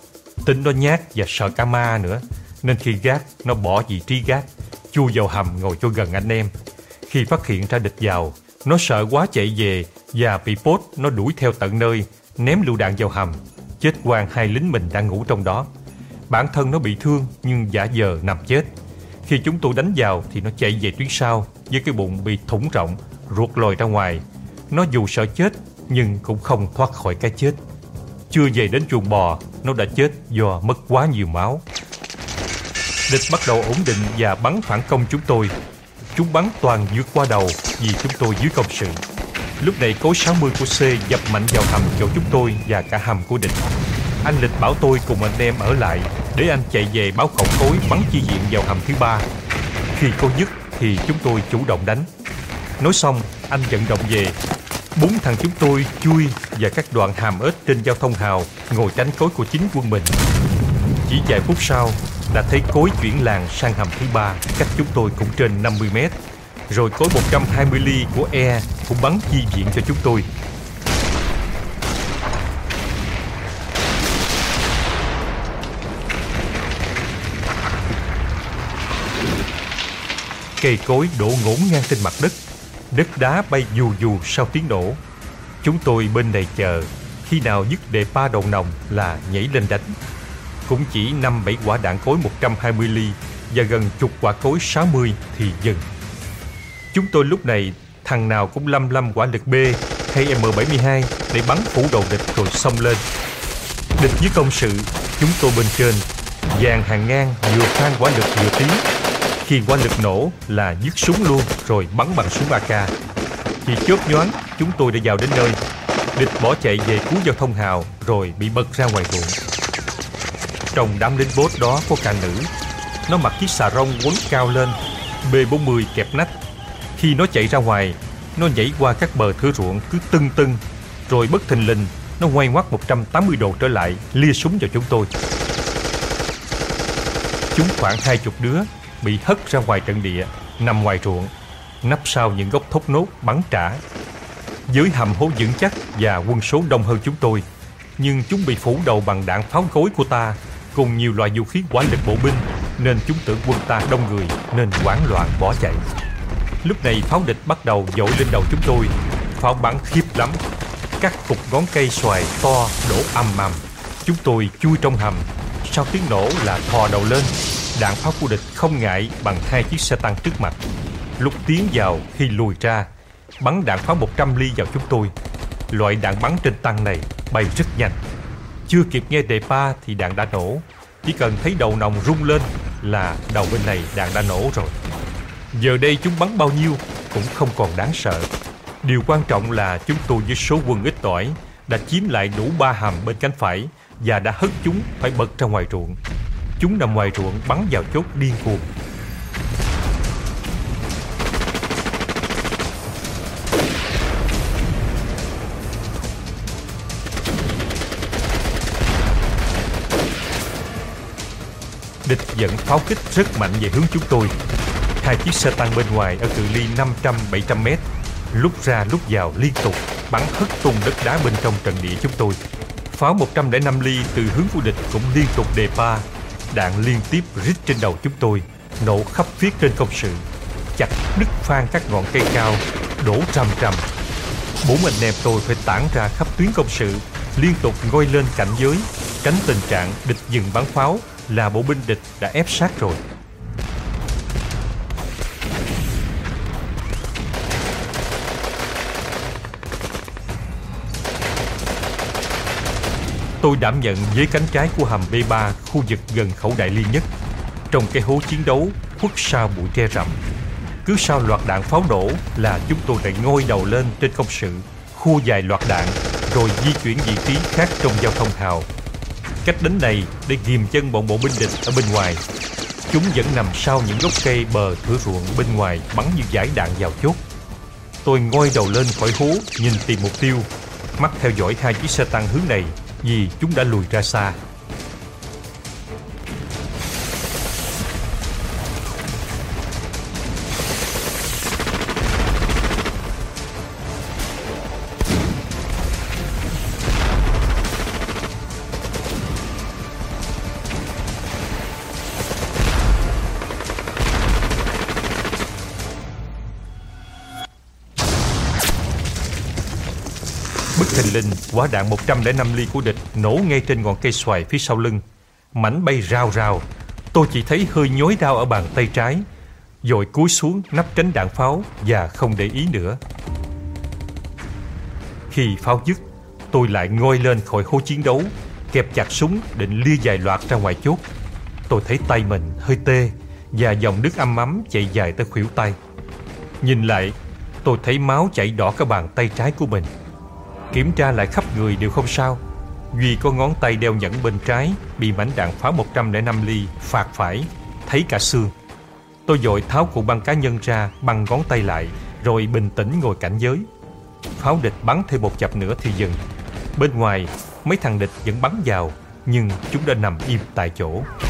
Tính nó nhát và sợ cả ma nữa, nên khi gác, nó bỏ vị trí gác, chui vào hầm ngồi cho gần anh em. Khi phát hiện ra địch vào, nó sợ quá chạy về và bị Pốt nó đuổi theo tận nơi, ném lựu đạn vào hầm, chết quang hai lính mình đang ngủ trong đó. Bản thân nó bị thương nhưng giả vờ nằm chết. Khi chúng tôi đánh vào thì nó chạy về tuyến sau với cái bụng bị thủng rộng, ruột lòi ra ngoài. Nó dù sợ chết nhưng cũng không thoát khỏi cái chết. Chưa về đến chuồng bò, nó đã chết do mất quá nhiều máu. Địch bắt đầu ổn định và bắn phản công chúng tôi. Chúng bắn toàn vượt qua đầu vì chúng tôi dưới công sự. Lúc này cối sáu mươi của C dập mạnh vào hầm chỗ chúng tôi và cả hầm của địch. Anh Lịch bảo tôi cùng anh em ở lại để anh chạy về báo khẩu cối bắn chi viện vào hầm thứ ba. Khi cối dứt thì chúng tôi chủ động đánh. Nói xong, anh vận động về. Bốn thằng chúng tôi chui và các đoạn hàm ếch trên giao thông hào ngồi tránh cối của chính quân mình. Chỉ vài phút sau đã thấy cối chuyển làng sang hầm thứ ba, cách chúng tôi cũng trên năm mươi mét. Rồi cối một trăm hai mươi ly của E cũng bắn chi viện cho chúng tôi. Cây cối đổ ngổn ngang trên mặt đất. Đất đá bay dù dù sau tiếng nổ. Chúng tôi bên này chờ, khi nào dứt đề pa đầu nòng là nhảy lên đánh. Cũng chỉ năm bảy quả đạn cối một trăm hai mươi ly và gần chục quả cối sáu mươi thì dừng. Chúng tôi lúc này thằng nào cũng lăm lăm quả lực B hay M bảy mươi hai để bắn phủ đầu địch rồi xông lên. Địch với công sự, chúng tôi bên trên, dàn hàng ngang vừa phan quả lực vừa tiến. Khi quả lực nổ là dứt súng luôn rồi bắn bằng súng a ca. Chỉ chớp nhoáng chúng tôi đã vào đến nơi. Địch bỏ chạy về cuối giao thông hào rồi bị bật ra ngoài ruộng. Trong đám lính bốt đó có ca nữ. Nó mặc chiếc xà rông quấn cao lên, B bốn mươi kẹp nách. Khi nó chạy ra ngoài, nó nhảy qua các bờ thửa ruộng cứ tưng tưng, rồi bất thình lình nó ngoay ngoắt một trăm tám mươi độ trở lại, lia súng vào chúng tôi. Chúng khoảng hai chục đứa bị hất ra ngoài trận địa, nằm ngoài ruộng, nấp sau những gốc thốt nốt bắn trả. Với hầm hố vững chắc và quân số đông hơn chúng tôi, nhưng chúng bị phủ đầu bằng đạn pháo cối của ta cùng nhiều loại vũ khí hỏa lực bộ binh, nên chúng tưởng quân ta đông người nên hoảng loạn bỏ chạy. Lúc này pháo địch bắt đầu dội lên đầu chúng tôi. Pháo bắn khiếp lắm, các cục ngón cây xoài to đổ ầm ầm. Chúng tôi chui trong hầm, sau tiếng nổ là thò đầu lên. Đạn pháo của địch không ngại bằng hai chiếc xe tăng trước mặt. Lúc tiến vào, khi lùi ra, bắn đạn pháo một trăm ly vào chúng tôi. Loại đạn bắn trên tăng này bay rất nhanh. Chưa kịp nghe đề pa thì đạn đã nổ. Chỉ cần thấy đầu nòng rung lên là đầu bên này đạn đã nổ rồi. Giờ đây chúng bắn bao nhiêu cũng không còn đáng sợ. Điều quan trọng là chúng tôi với số quân ít ỏi đã chiếm lại đủ ba hầm bên cánh phải và đã hất chúng phải bật ra ngoài ruộng. Chúng nằm ngoài ruộng bắn vào chốt điên cuồng. Địch dẫn pháo kích rất mạnh về hướng chúng tôi. Hai chiếc xe tăng bên ngoài ở cự ly năm trăm bảy trăm mét, lúc ra lúc vào liên tục bắn hất tung đất đá bên trong trận địa chúng tôi. Pháo một trăm lẻ năm ly từ hướng của địch cũng liên tục đề pa. Đạn liên tiếp rít trên đầu chúng tôi, nổ khắp phía trên công sự, chặt đứt phan các ngọn cây cao, đổ rầm rầm. Bốn anh em tôi phải tản ra khắp tuyến công sự, liên tục ngoi lên cảnh giới, tránh tình trạng địch dừng bắn pháo là bộ binh địch đã ép sát rồi. Tôi đảm nhận với cánh trái của hầm B ba, khu vực gần khẩu Đại Liên nhất. Trong cái hố chiến đấu khuất sau bụi tre rậm, cứ sau loạt đạn pháo nổ là chúng tôi lại ngoi đầu lên trên công sự, khua vài loạt đạn rồi di chuyển vị trí khác trong giao thông hào. Cách đánh này để ghìm chân bọn bộ binh địch ở bên ngoài. Chúng vẫn nằm sau những gốc cây bờ thửa ruộng bên ngoài bắn như dải đạn vào chốt. Tôi ngoi đầu lên khỏi hố nhìn tìm mục tiêu, mắt theo dõi hai chiếc xe tăng hướng này vì chúng đã lùi ra xa. thình lình, quả đạn một trăm lẻ năm ly của địch nổ ngay trên ngọn cây xoài phía sau lưng. Mảnh bay rào rào. Tôi chỉ thấy hơi nhói đau ở bàn tay trái, rồi cúi xuống nấp tránh đạn pháo và không để ý nữa. Khi pháo dứt, tôi lại ngoi lên khỏi hố chiến đấu, kẹp chặt súng định lia vài loạt ra ngoài chốt. Tôi thấy tay mình hơi tê và dòng nước ăm ấm chạy dài tới khuỷu tay. Nhìn lại, tôi thấy máu chảy đỏ cả bàn tay trái của mình. Kiểm tra lại khắp người đều không sao, duy có ngón tay đeo nhẫn bên trái bị mảnh đạn pháo một trăm lẻ năm ly phạt phải, thấy cả xương. Tôi vội tháo cuộn băng cá nhân ra băng ngón tay lại, rồi bình tĩnh ngồi cảnh giới. Pháo địch bắn thêm một chập nữa thì dừng. Bên ngoài, mấy thằng địch vẫn bắn vào, nhưng chúng đã nằm im tại chỗ.